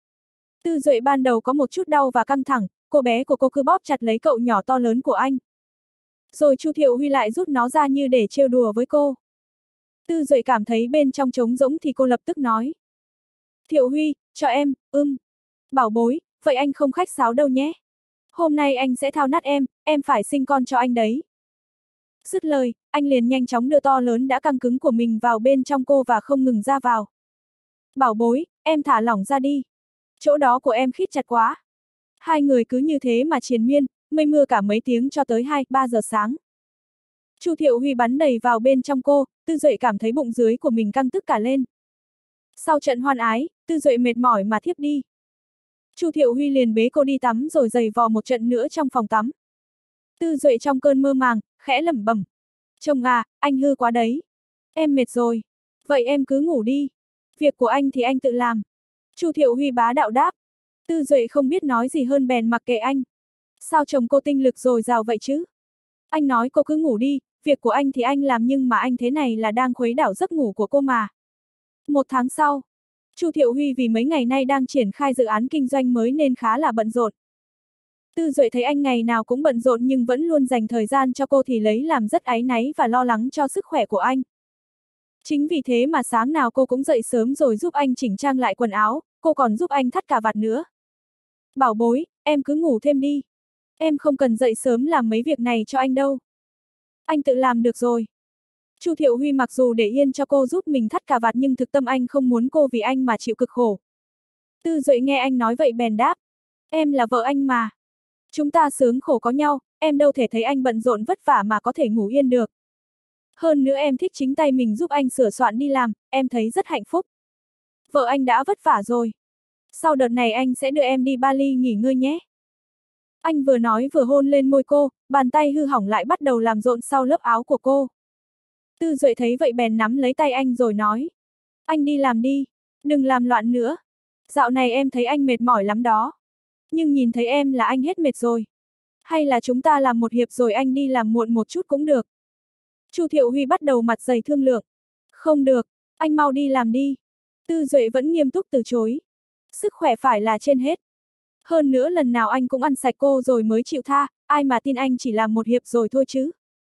Tư Duệ ban đầu có một chút đau và căng thẳng, cô bé của cô cứ bóp chặt lấy cậu nhỏ to lớn của anh. Rồi Chu Thiệu Huy lại rút nó ra như để trêu đùa với cô. Tư Duệ cảm thấy bên trong trống rỗng thì cô lập tức nói. Thiệu Huy, cho em, ưm. Bảo bối, vậy anh không khách sáo đâu nhé. Hôm nay anh sẽ thao nát em, em phải sinh con cho anh đấy. Dứt lời, anh liền nhanh chóng đưa to lớn đã căng cứng của mình vào bên trong cô và không ngừng ra vào. Bảo bối, em thả lỏng ra đi. Chỗ đó của em khít chặt quá. Hai người cứ như thế mà triền miên, mây mưa cả mấy tiếng cho tới hai, ba giờ sáng. Chu Thiệu Huy bắn đầy vào bên trong cô, Tư Duệ cảm thấy bụng dưới của mình căng tức cả lên. Sau trận hoan ái, Tư Duệ mệt mỏi mà thiếp đi. Chu Thiệu Huy liền bế cô đi tắm rồi giày vò một trận nữa trong phòng tắm. Tư Duệ trong cơn mơ màng, khẽ lẩm bẩm. Chồng à, anh hư quá đấy. Em mệt rồi. Vậy em cứ ngủ đi. Việc của anh thì anh tự làm. Chu Thiệu Huy bá đạo đáp. Tư Duệ không biết nói gì hơn bèn mặc kệ anh. Sao chồng cô tinh lực dồi dào vậy chứ? Anh nói cô cứ ngủ đi, việc của anh thì anh làm nhưng mà anh thế này là đang khuấy đảo giấc ngủ của cô mà. Một tháng sau, Chu Thiệu Huy vì mấy ngày nay đang triển khai dự án kinh doanh mới nên khá là bận rộn. Tư Duệ thấy anh ngày nào cũng bận rộn nhưng vẫn luôn dành thời gian cho cô thì lấy làm rất áy náy và lo lắng cho sức khỏe của anh. Chính vì thế mà sáng nào cô cũng dậy sớm rồi giúp anh chỉnh trang lại quần áo, cô còn giúp anh thắt cà vạt nữa. Bảo bối, em cứ ngủ thêm đi. Em không cần dậy sớm làm mấy việc này cho anh đâu. Anh tự làm được rồi. Chu Thiệu Huy mặc dù để yên cho cô giúp mình thắt cà vạt nhưng thực tâm anh không muốn cô vì anh mà chịu cực khổ. Tư Duệ nghe anh nói vậy bèn đáp. Em là vợ anh mà. Chúng ta sướng khổ có nhau, em đâu thể thấy anh bận rộn vất vả mà có thể ngủ yên được. Hơn nữa em thích chính tay mình giúp anh sửa soạn đi làm, em thấy rất hạnh phúc. Vợ anh đã vất vả rồi. Sau đợt này anh sẽ đưa em đi Bali nghỉ ngơi nhé. Anh vừa nói vừa hôn lên môi cô, bàn tay hư hỏng lại bắt đầu làm rộn sau lớp áo của cô. Tư Duệ thấy vậy bèn nắm lấy tay anh rồi nói. Anh đi làm đi, đừng làm loạn nữa. Dạo này em thấy anh mệt mỏi lắm đó. Nhưng nhìn thấy em là anh hết mệt rồi. Hay là chúng ta làm một hiệp rồi anh đi làm muộn một chút cũng được. Chu Thiệu Huy bắt đầu mặt dày thương lượng. Không được, anh mau đi làm đi. Tư Duệ vẫn nghiêm túc từ chối. Sức khỏe phải là trên hết. Hơn nữa lần nào anh cũng ăn sạch cô rồi mới chịu tha, ai mà tin anh chỉ làm một hiệp rồi thôi chứ.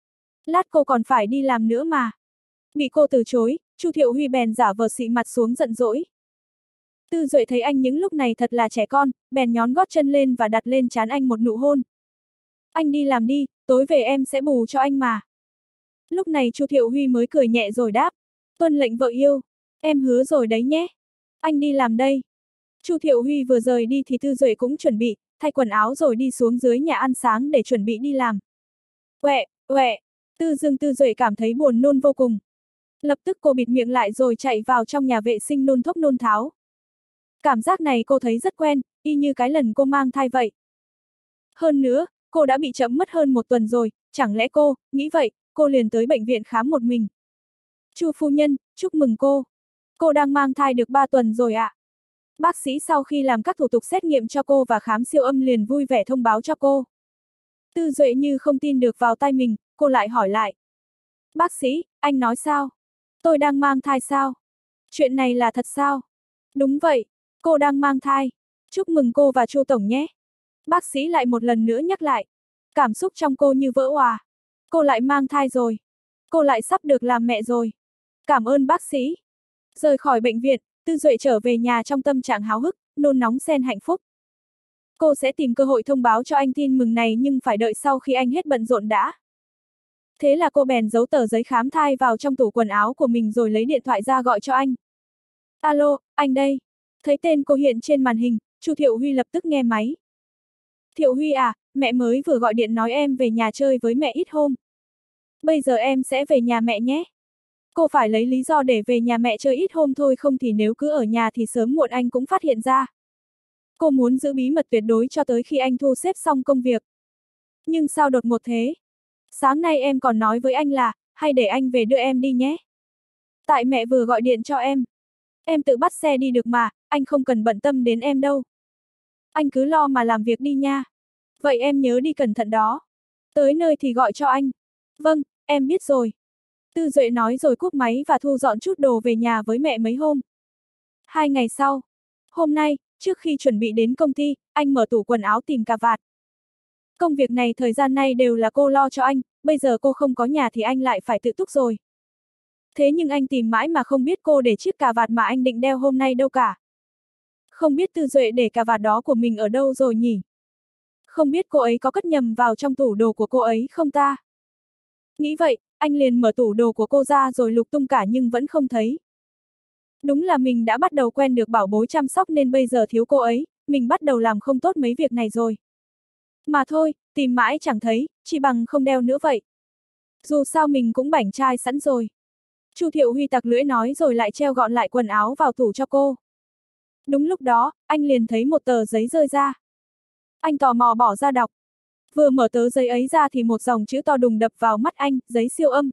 Lát cô còn phải đi làm nữa mà. Bị cô từ chối, Chu Thiệu Huy bèn giả vờ xị mặt xuống giận dỗi. Tư Duệ thấy anh những lúc này thật là trẻ con, bèn nhón gót chân lên và đặt lên trán anh một nụ hôn. Anh đi làm đi, tối về em sẽ bù cho anh mà. Lúc này Chu Thiệu Huy mới cười nhẹ rồi đáp. Tuân lệnh vợ yêu, em hứa rồi đấy nhé. Anh đi làm đây. Chu Thiệu Huy vừa rời đi thì Tư Duệ cũng chuẩn bị, thay quần áo rồi đi xuống dưới nhà ăn sáng để chuẩn bị đi làm. Uệ, uệ, Tư dưng Tư Duệ cảm thấy buồn nôn vô cùng. Lập tức cô bịt miệng lại rồi chạy vào trong nhà vệ sinh nôn thốc nôn tháo. Cảm giác này cô thấy rất quen, y như cái lần cô mang thai vậy. Hơn nữa, cô đã bị chậm mất hơn một tuần rồi, chẳng lẽ cô, nghĩ vậy, cô liền tới bệnh viện khám một mình. Chu phu nhân, chúc mừng cô. Cô đang mang thai được ba tuần rồi ạ. À. Bác sĩ sau khi làm các thủ tục xét nghiệm cho cô và khám siêu âm liền vui vẻ thông báo cho cô. Tư Duệ như không tin được vào tai mình, cô lại hỏi lại. Bác sĩ, anh nói sao? Tôi đang mang thai sao? Chuyện này là thật sao? Đúng vậy, cô đang mang thai. Chúc mừng cô và Chu tổng nhé. Bác sĩ lại một lần nữa nhắc lại. Cảm xúc trong cô như vỡ òa. Cô lại mang thai rồi. Cô lại sắp được làm mẹ rồi. Cảm ơn bác sĩ. Rời khỏi bệnh viện, Tư Duệ trở về nhà trong tâm trạng háo hức, nôn nóng xen hạnh phúc. Cô sẽ tìm cơ hội thông báo cho anh tin mừng này nhưng phải đợi sau khi anh hết bận rộn đã. Thế là cô bèn giấu tờ giấy khám thai vào trong tủ quần áo của mình rồi lấy điện thoại ra gọi cho anh. Alo, anh đây. Thấy tên cô hiện trên màn hình, Chu Thiệu Huy lập tức nghe máy. Thiệu Huy à, mẹ mới vừa gọi điện nói em về nhà chơi với mẹ ít hôm. Bây giờ em sẽ về nhà mẹ nhé. Cô phải lấy lý do để về nhà mẹ chơi ít hôm thôi, không thì nếu cứ ở nhà thì sớm muộn anh cũng phát hiện ra. Cô muốn giữ bí mật tuyệt đối cho tới khi anh thu xếp xong công việc. Nhưng sao đột ngột thế? Sáng nay em còn nói với anh là, hay để anh về đưa em đi nhé. Tại mẹ vừa gọi điện cho em. Em tự bắt xe đi được mà, anh không cần bận tâm đến em đâu. Anh cứ lo mà làm việc đi nha. Vậy em nhớ đi cẩn thận đó. Tới nơi thì gọi cho anh. Vâng, em biết rồi. Tư Duệ nói rồi cúp máy và thu dọn chút đồ về nhà với mẹ mấy hôm. Hai ngày sau. Hôm nay, trước khi chuẩn bị đến công ty, anh mở tủ quần áo tìm cà vạt. Công việc này thời gian nay đều là cô lo cho anh, bây giờ cô không có nhà thì anh lại phải tự túc rồi. Thế nhưng anh tìm mãi mà không biết cô để chiếc cà vạt mà anh định đeo hôm nay đâu cả. Không biết Tư Duệ để cà vạt đó của mình ở đâu rồi nhỉ? Không biết cô ấy có cất nhầm vào trong tủ đồ của cô ấy không ta? Nghĩ vậy, anh liền mở tủ đồ của cô ra rồi lục tung cả nhưng vẫn không thấy. Đúng là mình đã bắt đầu quen được bảo bối chăm sóc nên bây giờ thiếu cô ấy, mình bắt đầu làm không tốt mấy việc này rồi. Mà thôi, tìm mãi chẳng thấy, chỉ bằng không đeo nữa vậy. Dù sao mình cũng bảnh trai sẵn rồi. Chu Thiệu Huy tặc lưỡi nói rồi lại treo gọn lại quần áo vào tủ cho cô. Đúng lúc đó, anh liền thấy một tờ giấy rơi ra. Anh tò mò bỏ ra đọc. Vừa mở tờ giấy ấy ra thì một dòng chữ to đùng đập vào mắt anh, giấy siêu âm.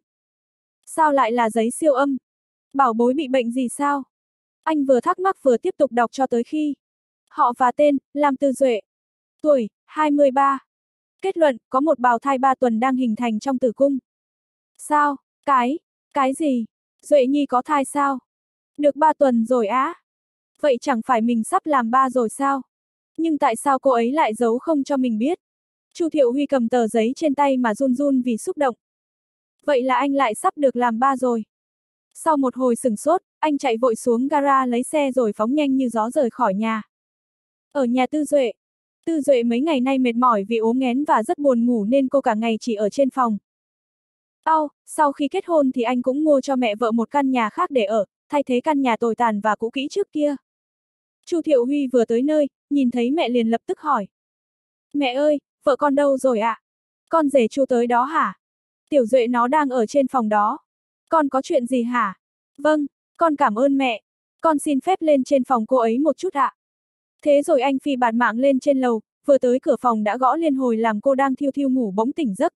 Sao lại là giấy siêu âm? Bảo bối bị bệnh gì sao? Anh vừa thắc mắc vừa tiếp tục đọc cho tới khi. Họ và tên, Lam Tư Duệ. Tuổi, hai mươi ba. Kết luận, có một bào thai ba tuần đang hình thành trong tử cung. Sao? Cái? Cái gì? Duệ Nhi có thai sao? Được ba tuần rồi á? Vậy chẳng phải mình sắp làm ba rồi sao? Nhưng tại sao cô ấy lại giấu không cho mình biết? Chu Thiệu Huy cầm tờ giấy trên tay mà run run vì xúc động. Vậy là anh lại sắp được làm ba rồi. Sau một hồi sửng sốt, anh chạy vội xuống gara lấy xe rồi phóng nhanh như gió rời khỏi nhà. Ở nhà Tư Duệ. Tư Duệ mấy ngày nay mệt mỏi vì ốm nghén và rất buồn ngủ nên cô cả ngày chỉ ở trên phòng. Ao, sau khi kết hôn thì anh cũng mua cho mẹ vợ một căn nhà khác để ở, thay thế căn nhà tồi tàn và cũ kỹ trước kia. Chu Thiệu Huy vừa tới nơi, nhìn thấy mẹ liền lập tức hỏi. Mẹ ơi, vợ con đâu rồi ạ? À? Con rể Chu tới đó hả? Tiểu Duệ nó đang ở trên phòng đó. Con có chuyện gì hả? Vâng, con cảm ơn mẹ. Con xin phép lên trên phòng cô ấy một chút ạ. À? Thế rồi anh phi bạt mạng lên trên lầu, vừa tới cửa phòng đã gõ liên hồi làm cô đang thiêu thiêu ngủ bỗng tỉnh giấc.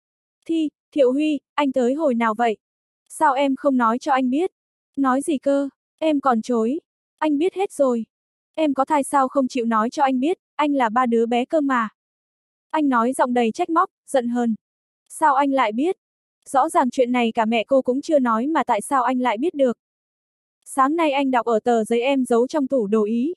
Thi, Thiệu Huy, anh tới hồi nào vậy? Sao em không nói cho anh biết? Nói gì cơ? Em còn chối. Anh biết hết rồi. Em có thai sao không chịu nói cho anh biết, anh là ba đứa bé cơ mà. Anh nói giọng đầy trách móc, giận hờn. Sao anh lại biết? Rõ ràng chuyện này cả mẹ cô cũng chưa nói mà tại sao anh lại biết được? Sáng nay anh đọc ở tờ giấy em giấu trong tủ đồ ý.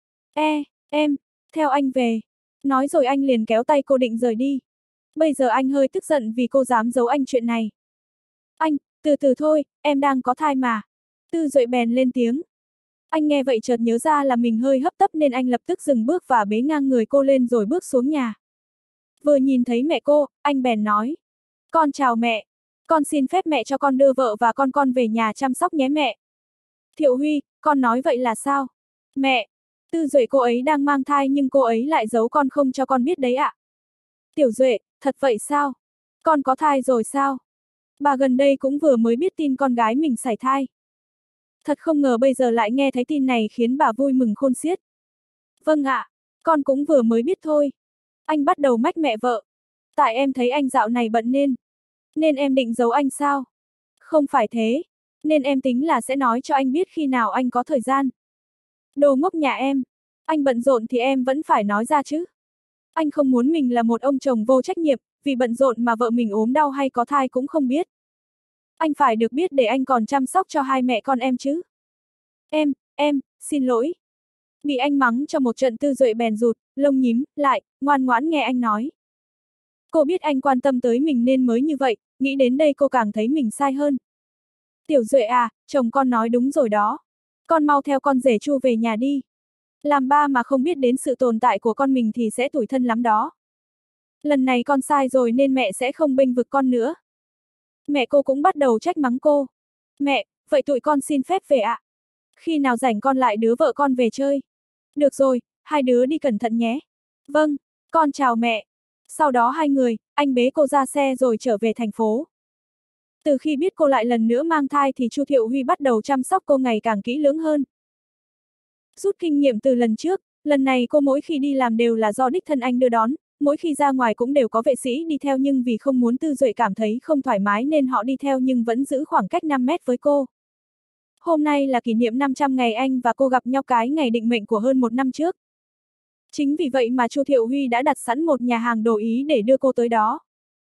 E, em, theo anh về. Nói rồi anh liền kéo tay cô định rời đi. Bây giờ anh hơi tức giận vì cô dám giấu anh chuyện này. Anh, từ từ thôi, em đang có thai mà. Tư Duệ bèn lên tiếng. Anh nghe vậy chợt nhớ ra là mình hơi hấp tấp nên anh lập tức dừng bước và bế ngang người cô lên rồi bước xuống nhà. Vừa nhìn thấy mẹ cô, anh bèn nói. Con chào mẹ. Con xin phép mẹ cho con đưa vợ và con con về nhà chăm sóc nhé mẹ. Thiệu Huy, con nói vậy là sao? Mẹ, Tư Duệ cô ấy đang mang thai nhưng cô ấy lại giấu con không cho con biết đấy ạ. À? Tiểu Duệ, thật vậy sao? Con có thai rồi sao? Bà gần đây cũng vừa mới biết tin con gái mình sảy thai. Thật không ngờ bây giờ lại nghe thấy tin này khiến bà vui mừng khôn xiết. Vâng ạ, con cũng vừa mới biết thôi. Anh bắt đầu mách mẹ vợ. Tại em thấy anh dạo này bận nên. Nên em định giấu anh sao? Không phải thế. Nên em tính là sẽ nói cho anh biết khi nào anh có thời gian. Đồ ngốc nhà em. Anh bận rộn thì em vẫn phải nói ra chứ. Anh không muốn mình là một ông chồng vô trách nhiệm, vì bận rộn mà vợ mình ốm đau hay có thai cũng không biết. Anh phải được biết để anh còn chăm sóc cho hai mẹ con em chứ. Em, em, xin lỗi. Bị anh mắng cho một trận Tư Duệ bèn rụt, lông nhím, lại, ngoan ngoãn nghe anh nói. Cô biết anh quan tâm tới mình nên mới như vậy, nghĩ đến đây cô càng thấy mình sai hơn. Tiểu Duệ à, chồng con nói đúng rồi đó. Con mau theo con rể Chu về nhà đi. Làm ba mà không biết đến sự tồn tại của con mình thì sẽ tủi thân lắm đó. Lần này con sai rồi nên mẹ sẽ không bênh vực con nữa. Mẹ cô cũng bắt đầu trách mắng cô. Mẹ, vậy tụi con xin phép về ạ. Khi nào rảnh con lại đứa vợ con về chơi. Được rồi, hai đứa đi cẩn thận nhé. Vâng, con chào mẹ. Sau đó hai người, anh bế cô ra xe rồi trở về thành phố. Từ khi biết cô lại lần nữa mang thai thì Chu Thiệu Huy bắt đầu chăm sóc cô ngày càng kỹ lưỡng hơn. Rút kinh nghiệm từ lần trước, lần này cô mỗi khi đi làm đều là do đích thân anh đưa đón, mỗi khi ra ngoài cũng đều có vệ sĩ đi theo, nhưng vì không muốn Tư Duệ cảm thấy không thoải mái nên họ đi theo nhưng vẫn giữ khoảng cách năm mét với cô. Hôm nay là kỷ niệm năm trăm ngày anh và cô gặp nhau, cái ngày định mệnh của hơn một năm trước. Chính vì vậy mà Chu Thiệu Huy đã đặt sẵn một nhà hàng đồ Ý để đưa cô tới đó.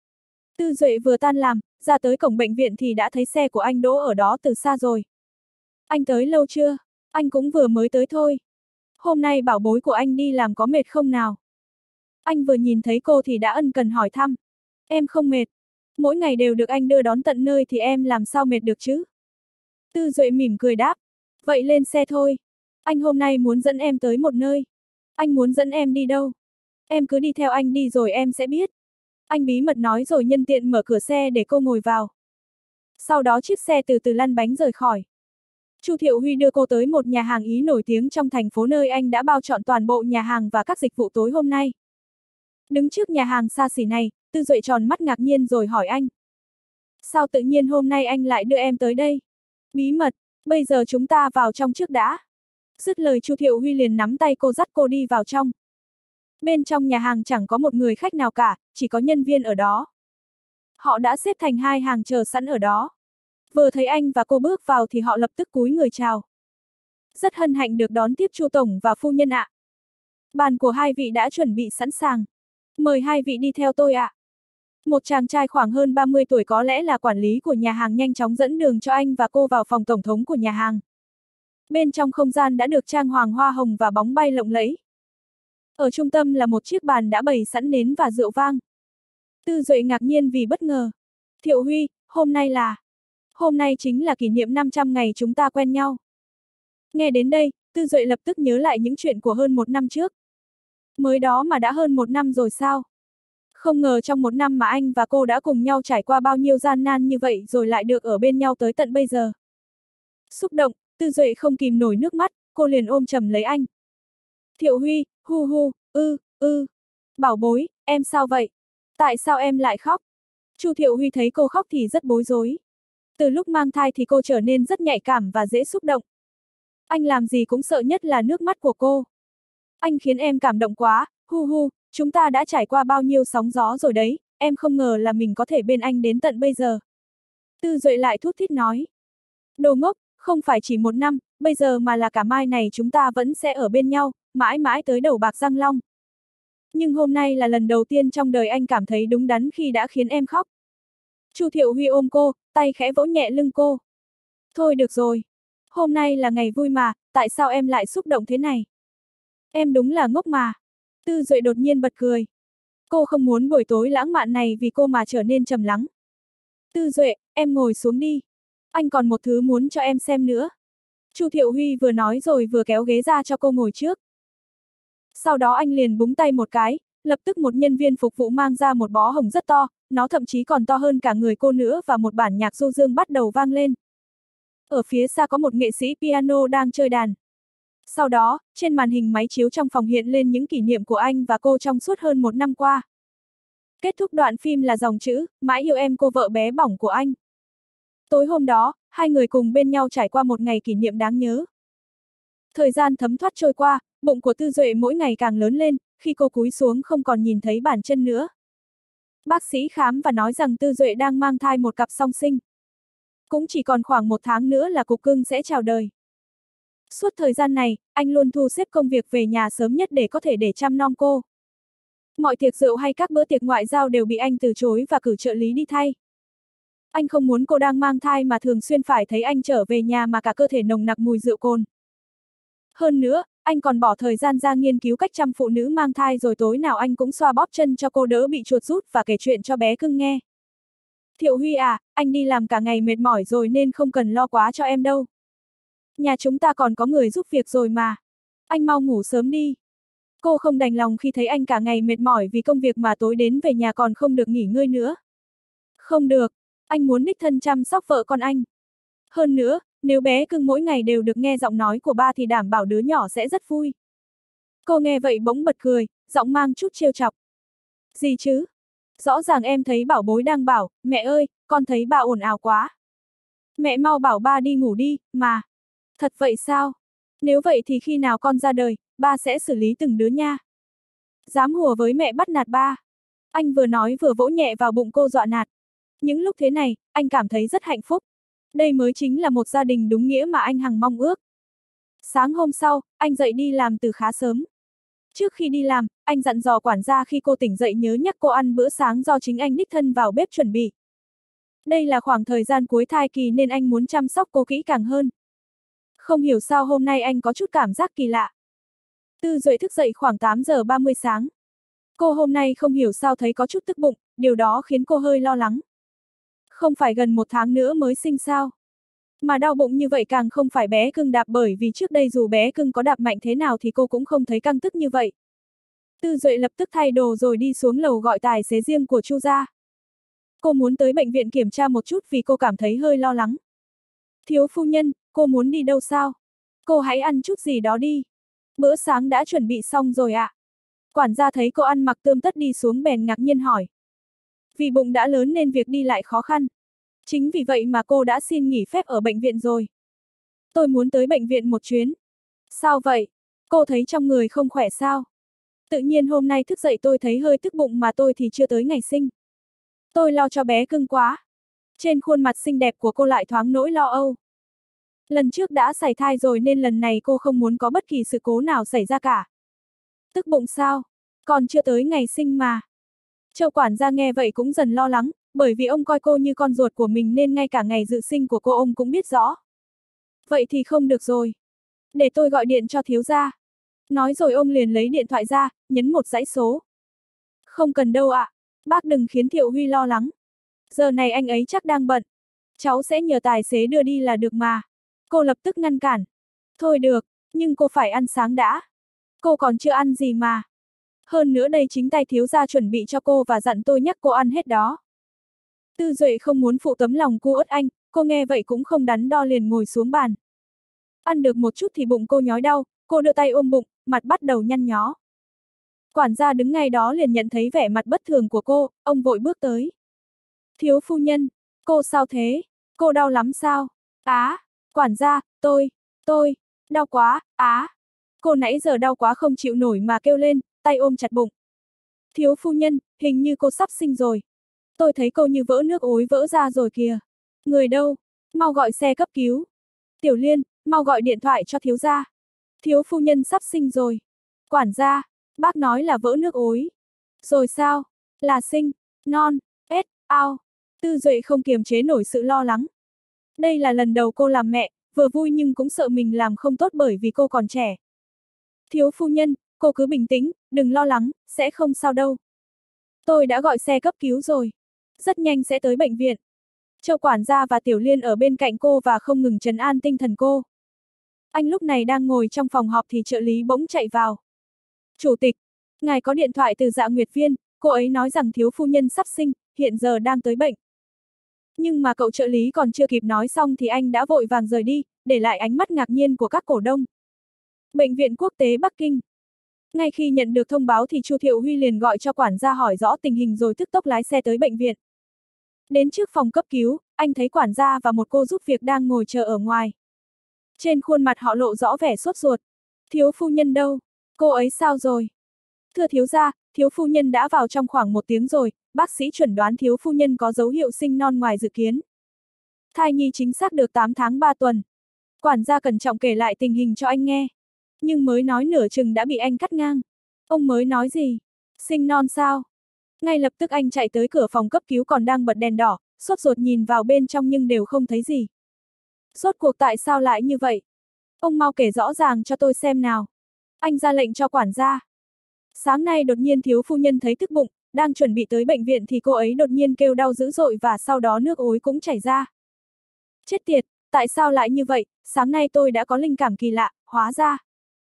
Tư Duệ vừa tan làm, ra tới cổng bệnh viện thì đã thấy xe của anh đỗ ở đó từ xa rồi. Anh tới lâu chưa? Anh cũng vừa mới tới thôi. Hôm nay bảo bối của anh đi làm có mệt không nào? Anh vừa nhìn thấy cô thì đã ân cần hỏi thăm. Em không mệt. Mỗi ngày đều được anh đưa đón tận nơi thì em làm sao mệt được chứ? Tư Duệ mỉm cười đáp. Vậy lên xe thôi. Anh hôm nay muốn dẫn em tới một nơi. Anh muốn dẫn em đi đâu? Em cứ đi theo anh đi rồi em sẽ biết. Anh bí mật nói rồi nhân tiện mở cửa xe để cô ngồi vào. Sau đó chiếc xe từ từ lăn bánh rời khỏi. Chu Thiệu Huy đưa cô tới một nhà hàng Ý nổi tiếng trong thành phố, nơi anh đã bao trọn toàn bộ nhà hàng và các dịch vụ tối hôm nay. Đứng trước nhà hàng xa xỉ này, Tư Duệ tròn mắt ngạc nhiên rồi hỏi anh. Sao tự nhiên hôm nay anh lại đưa em tới đây? Bí mật, bây giờ chúng ta vào trong trước đã. Dứt lời Chu Thiệu Huy liền nắm tay cô dắt cô đi vào trong. Bên trong nhà hàng chẳng có một người khách nào cả, chỉ có nhân viên ở đó. Họ đã xếp thành hai hàng chờ sẵn ở đó. Vừa thấy anh và cô bước vào thì họ lập tức cúi người chào. Rất hân hạnh được đón tiếp Chu tổng và phu nhân ạ. Bàn của hai vị đã chuẩn bị sẵn sàng. Mời hai vị đi theo tôi ạ. Một chàng trai khoảng hơn ba mươi tuổi, có lẽ là quản lý của nhà hàng, nhanh chóng dẫn đường cho anh và cô vào phòng tổng thống của nhà hàng. Bên trong không gian đã được trang hoàng hoa hồng và bóng bay lộng lẫy. Ở trung tâm là một chiếc bàn đã bày sẵn nến và rượu vang. Tư Duệ ngạc nhiên vì bất ngờ. Thiệu Huy, hôm nay là... Hôm nay chính là kỷ niệm năm trăm ngày chúng ta quen nhau. Nghe đến đây, Tư Duệ lập tức nhớ lại những chuyện của hơn một năm trước. Mới đó mà đã hơn một năm rồi sao? Không ngờ trong một năm mà anh và cô đã cùng nhau trải qua bao nhiêu gian nan như vậy rồi lại được ở bên nhau tới tận bây giờ. Xúc động, Tư Duệ không kìm nổi nước mắt, cô liền ôm chầm lấy anh. Thiệu Huy, hu hu, ư, ư. Bảo bối, em sao vậy? Tại sao em lại khóc? Chu Thiệu Huy thấy cô khóc thì rất bối rối. Từ lúc mang thai thì cô trở nên rất nhạy cảm và dễ xúc động. Anh làm gì cũng sợ nhất là nước mắt của cô. Anh khiến em cảm động quá, hu hu, chúng ta đã trải qua bao nhiêu sóng gió rồi đấy, em không ngờ là mình có thể bên anh đến tận bây giờ. Tư Duệ lại thút thít nói. Đồ ngốc, không phải chỉ một năm, bây giờ mà là cả mai này chúng ta vẫn sẽ ở bên nhau, mãi mãi tới đầu bạc răng long. Nhưng hôm nay là lần đầu tiên trong đời anh cảm thấy đúng đắn khi đã khiến em khóc. Chu Thiệu Huy ôm cô, tay khẽ vỗ nhẹ lưng cô. Thôi được rồi. Hôm nay là ngày vui mà, tại sao em lại xúc động thế này? Em đúng là ngốc mà. Tư Duệ đột nhiên bật cười. Cô không muốn buổi tối lãng mạn này vì cô mà trở nên trầm lắng. Tư Duệ, em ngồi xuống đi. Anh còn một thứ muốn cho em xem nữa. Chu Thiệu Huy vừa nói rồi vừa kéo ghế ra cho cô ngồi trước. Sau đó anh liền búng tay một cái, lập tức một nhân viên phục vụ mang ra một bó hồng rất to, nó thậm chí còn to hơn cả người cô nữa, và một bản nhạc du dương bắt đầu vang lên. Ở phía xa có một nghệ sĩ piano đang chơi đàn. Sau đó, trên màn hình máy chiếu trong phòng hiện lên những kỷ niệm của anh và cô trong suốt hơn một năm qua. Kết thúc đoạn phim là dòng chữ, mãi yêu em cô vợ bé bỏng của anh. Tối hôm đó, hai người cùng bên nhau trải qua một ngày kỷ niệm đáng nhớ. Thời gian thấm thoát trôi qua, bụng của Tư Duệ mỗi ngày càng lớn lên, khi cô cúi xuống không còn nhìn thấy bàn chân nữa. Bác sĩ khám và nói rằng Tư Duệ đang mang thai một cặp song sinh. Cũng chỉ còn khoảng một tháng nữa là cục cưng sẽ chào đời. Suốt thời gian này, anh luôn thu xếp công việc về nhà sớm nhất để có thể để chăm nom cô. Mọi tiệc rượu hay các bữa tiệc ngoại giao đều bị anh từ chối và cử trợ lý đi thay. Anh không muốn cô đang mang thai mà thường xuyên phải thấy anh trở về nhà mà cả cơ thể nồng nặc mùi rượu cồn. Hơn nữa, anh còn bỏ thời gian ra nghiên cứu cách chăm phụ nữ mang thai, rồi tối nào anh cũng xoa bóp chân cho cô đỡ bị chuột rút và kể chuyện cho bé cưng nghe. Thiệu Huy à, anh đi làm cả ngày mệt mỏi rồi nên không cần lo quá cho em đâu. Nhà chúng ta còn có người giúp việc rồi mà. Anh mau ngủ sớm đi. Cô không đành lòng khi thấy anh cả ngày mệt mỏi vì công việc mà tối đến về nhà còn không được nghỉ ngơi nữa. Không được, anh muốn đích thân chăm sóc vợ con anh. Hơn nữa, nếu bé cưng mỗi ngày đều được nghe giọng nói của ba thì đảm bảo đứa nhỏ sẽ rất vui. Cô nghe vậy bỗng bật cười, giọng mang chút trêu chọc. Gì chứ? Rõ ràng em thấy bảo bối đang bảo, mẹ ơi, con thấy bà ồn ào quá. Mẹ mau bảo ba đi ngủ đi, mà. Thật vậy sao? Nếu vậy thì khi nào con ra đời, ba sẽ xử lý từng đứa nha. Dám hùa với mẹ bắt nạt ba. Anh vừa nói vừa vỗ nhẹ vào bụng cô dọa nạt. Những lúc thế này, anh cảm thấy rất hạnh phúc. Đây mới chính là một gia đình đúng nghĩa mà anh hằng mong ước. Sáng hôm sau, anh dậy đi làm từ khá sớm. Trước khi đi làm, anh dặn dò quản gia khi cô tỉnh dậy nhớ nhắc cô ăn bữa sáng do chính anh đích thân vào bếp chuẩn bị. Đây là khoảng thời gian cuối thai kỳ nên anh muốn chăm sóc cô kỹ càng hơn. Không hiểu sao hôm nay anh có chút cảm giác kỳ lạ. Tư Duệ thức dậy khoảng tám giờ ba mươi sáng. Cô hôm nay không hiểu sao thấy có chút tức bụng, điều đó khiến cô hơi lo lắng. Không phải gần một tháng nữa mới sinh sao? Mà đau bụng như vậy càng không phải bé cưng đạp bởi vì trước đây dù bé cưng có đạp mạnh thế nào thì cô cũng không thấy căng tức như vậy. Tư Duệ lập tức thay đồ rồi đi xuống lầu gọi tài xế riêng của Chu gia. Cô muốn tới bệnh viện kiểm tra một chút vì cô cảm thấy hơi lo lắng. Thiếu phu nhân, cô muốn đi đâu sao? Cô hãy ăn chút gì đó đi. Bữa sáng đã chuẩn bị xong rồi ạ. À? Quản gia thấy cô ăn mặc tươm tất đi xuống bèn ngạc nhiên hỏi. Vì bụng đã lớn nên việc đi lại khó khăn. Chính vì vậy mà cô đã xin nghỉ phép ở bệnh viện rồi. Tôi muốn tới bệnh viện một chuyến. Sao vậy? Cô thấy trong người không khỏe sao? Tự nhiên hôm nay thức dậy tôi thấy hơi tức bụng mà tôi thì chưa tới ngày sinh. Tôi lo cho bé cưng quá. Trên khuôn mặt xinh đẹp của cô lại thoáng nỗi lo âu. Lần trước đã sảy thai rồi nên lần này cô không muốn có bất kỳ sự cố nào xảy ra cả. Tức bụng sao? Còn chưa tới ngày sinh mà. Châu quản gia nghe vậy cũng dần lo lắng, bởi vì ông coi cô như con ruột của mình nên ngay cả ngày dự sinh của cô ông cũng biết rõ. Vậy thì không được rồi. Để tôi gọi điện cho thiếu gia. Nói rồi ông liền lấy điện thoại ra, nhấn một dãy số. Không cần đâu ạ, à. Bác đừng khiến Thiệu Huy lo lắng. Giờ này anh ấy chắc đang bận. Cháu sẽ nhờ tài xế đưa đi là được mà. Cô lập tức ngăn cản. Thôi được, nhưng cô phải ăn sáng đã. Cô còn chưa ăn gì mà. Hơn nữa đây chính tay thiếu gia chuẩn bị cho cô và dặn tôi nhắc cô ăn hết đó. Tư Duệ không muốn phụ tấm lòng cu uất anh, cô nghe vậy cũng không đắn đo liền ngồi xuống bàn. Ăn được một chút thì bụng cô nhói đau, cô đưa tay ôm bụng, mặt bắt đầu nhăn nhó. Quản gia đứng ngay đó liền nhận thấy vẻ mặt bất thường của cô, ông vội bước tới. Thiếu phu nhân, cô sao thế? Cô đau lắm sao? Á, quản gia, tôi, tôi, đau quá, á. Cô nãy giờ đau quá không chịu nổi mà kêu lên, tay ôm chặt bụng. Thiếu phu nhân, hình như cô sắp sinh rồi. Tôi thấy cô như vỡ nước ối vỡ ra rồi kìa. Người đâu? Mau gọi xe cấp cứu. Tiểu Liên, mau gọi điện thoại cho thiếu gia. Thiếu phu nhân sắp sinh rồi. Quản gia, bác nói là vỡ nước ối. Rồi sao? Là sinh, non, ết, ao. Tư Duệ không kiềm chế nổi sự lo lắng. Đây là lần đầu cô làm mẹ, vừa vui nhưng cũng sợ mình làm không tốt bởi vì cô còn trẻ. Thiếu phu nhân, cô cứ bình tĩnh, đừng lo lắng, sẽ không sao đâu. Tôi đã gọi xe cấp cứu rồi. Rất nhanh sẽ tới bệnh viện. Châu quản gia và Tiểu Liên ở bên cạnh cô và không ngừng trấn an tinh thần cô. Anh lúc này đang ngồi trong phòng họp thì trợ lý bỗng chạy vào. Chủ tịch, ngài có điện thoại từ Dạ Nguyệt Viên, cô ấy nói rằng thiếu phu nhân sắp sinh, hiện giờ đang tới bệnh. Nhưng mà cậu trợ lý còn chưa kịp nói xong thì anh đã vội vàng rời đi, để lại ánh mắt ngạc nhiên của các cổ đông. Bệnh viện quốc tế Bắc Kinh. Ngay khi nhận được thông báo thì Chu Thiệu Huy liền gọi cho quản gia hỏi rõ tình hình rồi tức tốc lái xe tới bệnh viện. Đến trước phòng cấp cứu, anh thấy quản gia và một cô giúp việc đang ngồi chờ ở ngoài. Trên khuôn mặt họ lộ rõ vẻ sốt ruột. Thiếu phu nhân đâu? Cô ấy sao rồi? Thưa thiếu gia, thiếu phu nhân đã vào trong khoảng một tiếng rồi, bác sĩ chuẩn đoán thiếu phu nhân có dấu hiệu sinh non ngoài dự kiến. Thai nhi chính xác được tám tháng ba tuần. Quản gia cẩn trọng kể lại tình hình cho anh nghe. Nhưng mới nói nửa chừng đã bị anh cắt ngang. Ông mới nói gì? Sinh non sao? Ngay lập tức anh chạy tới cửa phòng cấp cứu còn đang bật đèn đỏ, sốt ruột nhìn vào bên trong nhưng đều không thấy gì. Rốt cuộc tại sao lại như vậy? Ông mau kể rõ ràng cho tôi xem nào. Anh ra lệnh cho quản gia. Sáng nay đột nhiên thiếu phu nhân thấy tức bụng, đang chuẩn bị tới bệnh viện thì cô ấy đột nhiên kêu đau dữ dội và sau đó nước ối cũng chảy ra. Chết tiệt, tại sao lại như vậy, sáng nay tôi đã có linh cảm kỳ lạ, hóa ra.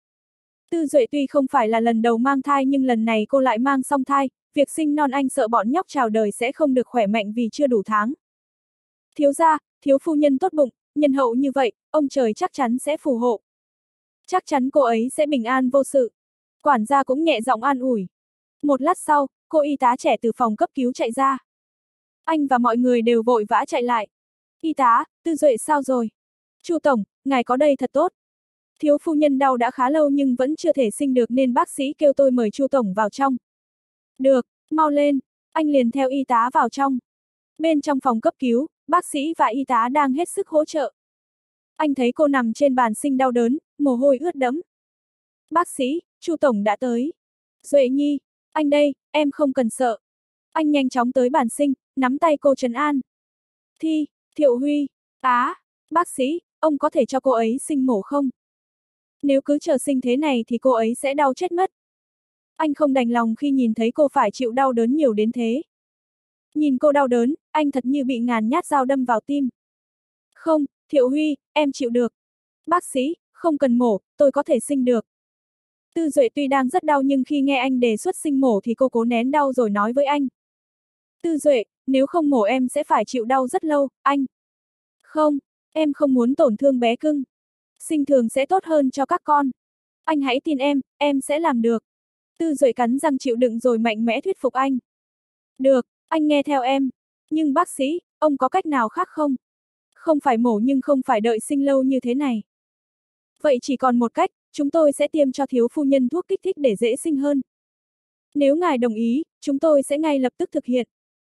Tư Duệ tuy không phải là lần đầu mang thai nhưng lần này cô lại mang song thai, việc sinh non anh sợ bọn nhóc chào đời sẽ không được khỏe mạnh vì chưa đủ tháng. Thiếu gia, thiếu phu nhân tốt bụng, nhân hậu như vậy, ông trời chắc chắn sẽ phù hộ. Chắc chắn cô ấy sẽ bình an vô sự. Quản gia cũng nhẹ giọng an ủi. Một lát sau, cô y tá trẻ từ phòng cấp cứu chạy ra. Anh và mọi người đều vội vã chạy lại. Y tá, Tư Duệ sao rồi? Chu tổng, ngài có đây thật tốt. Thiếu phu nhân đau đã khá lâu nhưng vẫn chưa thể sinh được nên bác sĩ kêu tôi mời Chu tổng vào trong. Được, mau lên, anh liền theo y tá vào trong. Bên trong phòng cấp cứu, bác sĩ và y tá đang hết sức hỗ trợ. Anh thấy cô nằm trên bàn sinh đau đớn, mồ hôi ướt đẫm. Bác sĩ, Chu tổng đã tới. Duệ Nhi, anh đây, em không cần sợ. Anh nhanh chóng tới bàn sinh, nắm tay cô trấn an. Thi, Thiệu Huy, á, bác sĩ, ông có thể cho cô ấy sinh mổ không? Nếu cứ chờ sinh thế này thì cô ấy sẽ đau chết mất. Anh không đành lòng khi nhìn thấy cô phải chịu đau đớn nhiều đến thế. Nhìn cô đau đớn, anh thật như bị ngàn nhát dao đâm vào tim. Không, Thiệu Huy, em chịu được. Bác sĩ, không cần mổ, tôi có thể sinh được. Tư Duệ tuy đang rất đau nhưng khi nghe anh đề xuất sinh mổ thì cô cố nén đau rồi nói với anh. Tư Duệ, nếu không mổ em sẽ phải chịu đau rất lâu, anh. Không, em không muốn tổn thương bé cưng. Sinh thường sẽ tốt hơn cho các con. Anh hãy tin em, em sẽ làm được. Tư Duệ cắn răng chịu đựng rồi mạnh mẽ thuyết phục anh. Được, anh nghe theo em. Nhưng bác sĩ, ông có cách nào khác không? Không phải mổ nhưng không phải đợi sinh lâu như thế này. Vậy chỉ còn một cách, chúng tôi sẽ tiêm cho thiếu phu nhân thuốc kích thích để dễ sinh hơn. Nếu ngài đồng ý, chúng tôi sẽ ngay lập tức thực hiện.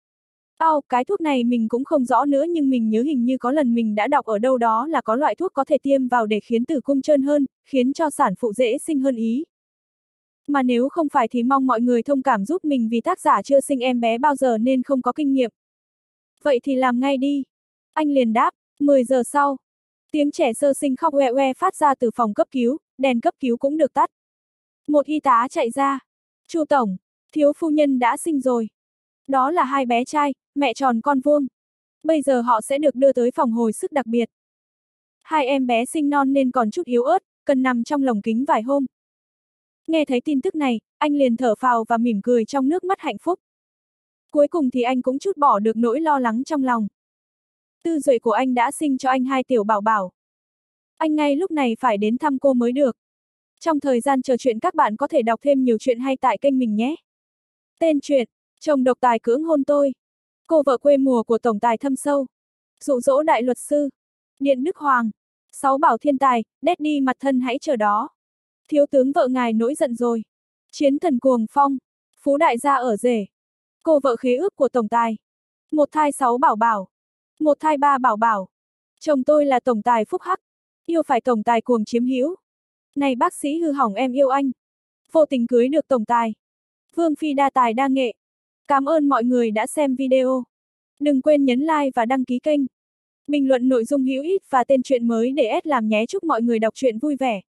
Ao, cái thuốc này mình cũng không rõ nữa nhưng mình nhớ hình như có lần mình đã đọc ở đâu đó là có loại thuốc có thể tiêm vào để khiến tử cung trơn hơn, khiến cho sản phụ dễ sinh hơn ý. Mà nếu không phải thì mong mọi người thông cảm giúp mình vì tác giả chưa sinh em bé bao giờ nên không có kinh nghiệm. Vậy thì làm ngay đi. Anh liền đáp, mười giờ sau. Tiếng trẻ sơ sinh khóc oe oe phát ra từ phòng cấp cứu, đèn cấp cứu cũng được tắt. Một y tá chạy ra. Chu tổng, thiếu phu nhân đã sinh rồi. Đó là hai bé trai, mẹ tròn con vuông. Bây giờ họ sẽ được đưa tới phòng hồi sức đặc biệt. Hai em bé sinh non nên còn chút yếu ớt, cần nằm trong lồng kính vài hôm. Nghe thấy tin tức này, anh liền thở phào và mỉm cười trong nước mắt hạnh phúc. Cuối cùng thì anh cũng chút bỏ được nỗi lo lắng trong lòng. Tư Duệ của anh đã sinh cho anh hai tiểu bảo bảo. Anh ngay lúc này phải đến thăm cô mới được. Trong thời gian chờ chuyện các bạn có thể đọc thêm nhiều chuyện hay tại kênh mình nhé. Tên truyện, chồng độc tài cưỡng hôn tôi. Cô vợ quê mùa của tổng tài thâm sâu. Dụ dỗ đại luật sư. Điện Đức Hoàng. Sáu bảo thiên tài, Daddy mặt thân hãy chờ đó. Thiếu tướng vợ ngài nổi giận rồi. Chiến thần cuồng phong. Phú đại gia ở rể. Cô vợ khế ước của tổng tài. Một thai sáu bảo bảo. Một thai ba bảo bảo. Chồng tôi là tổng tài phúc hắc. Yêu phải tổng tài cuồng chiếm hữu. Này bác sĩ hư hỏng em yêu anh. Vô tình cưới được tổng tài. Vương phi đa tài đa nghệ. Cảm ơn mọi người đã xem video. Đừng quên nhấn like và đăng ký kênh. Bình luận nội dung hữu ích và tên truyện mới để ét làm nhé. Chúc mọi người đọc truyện vui vẻ.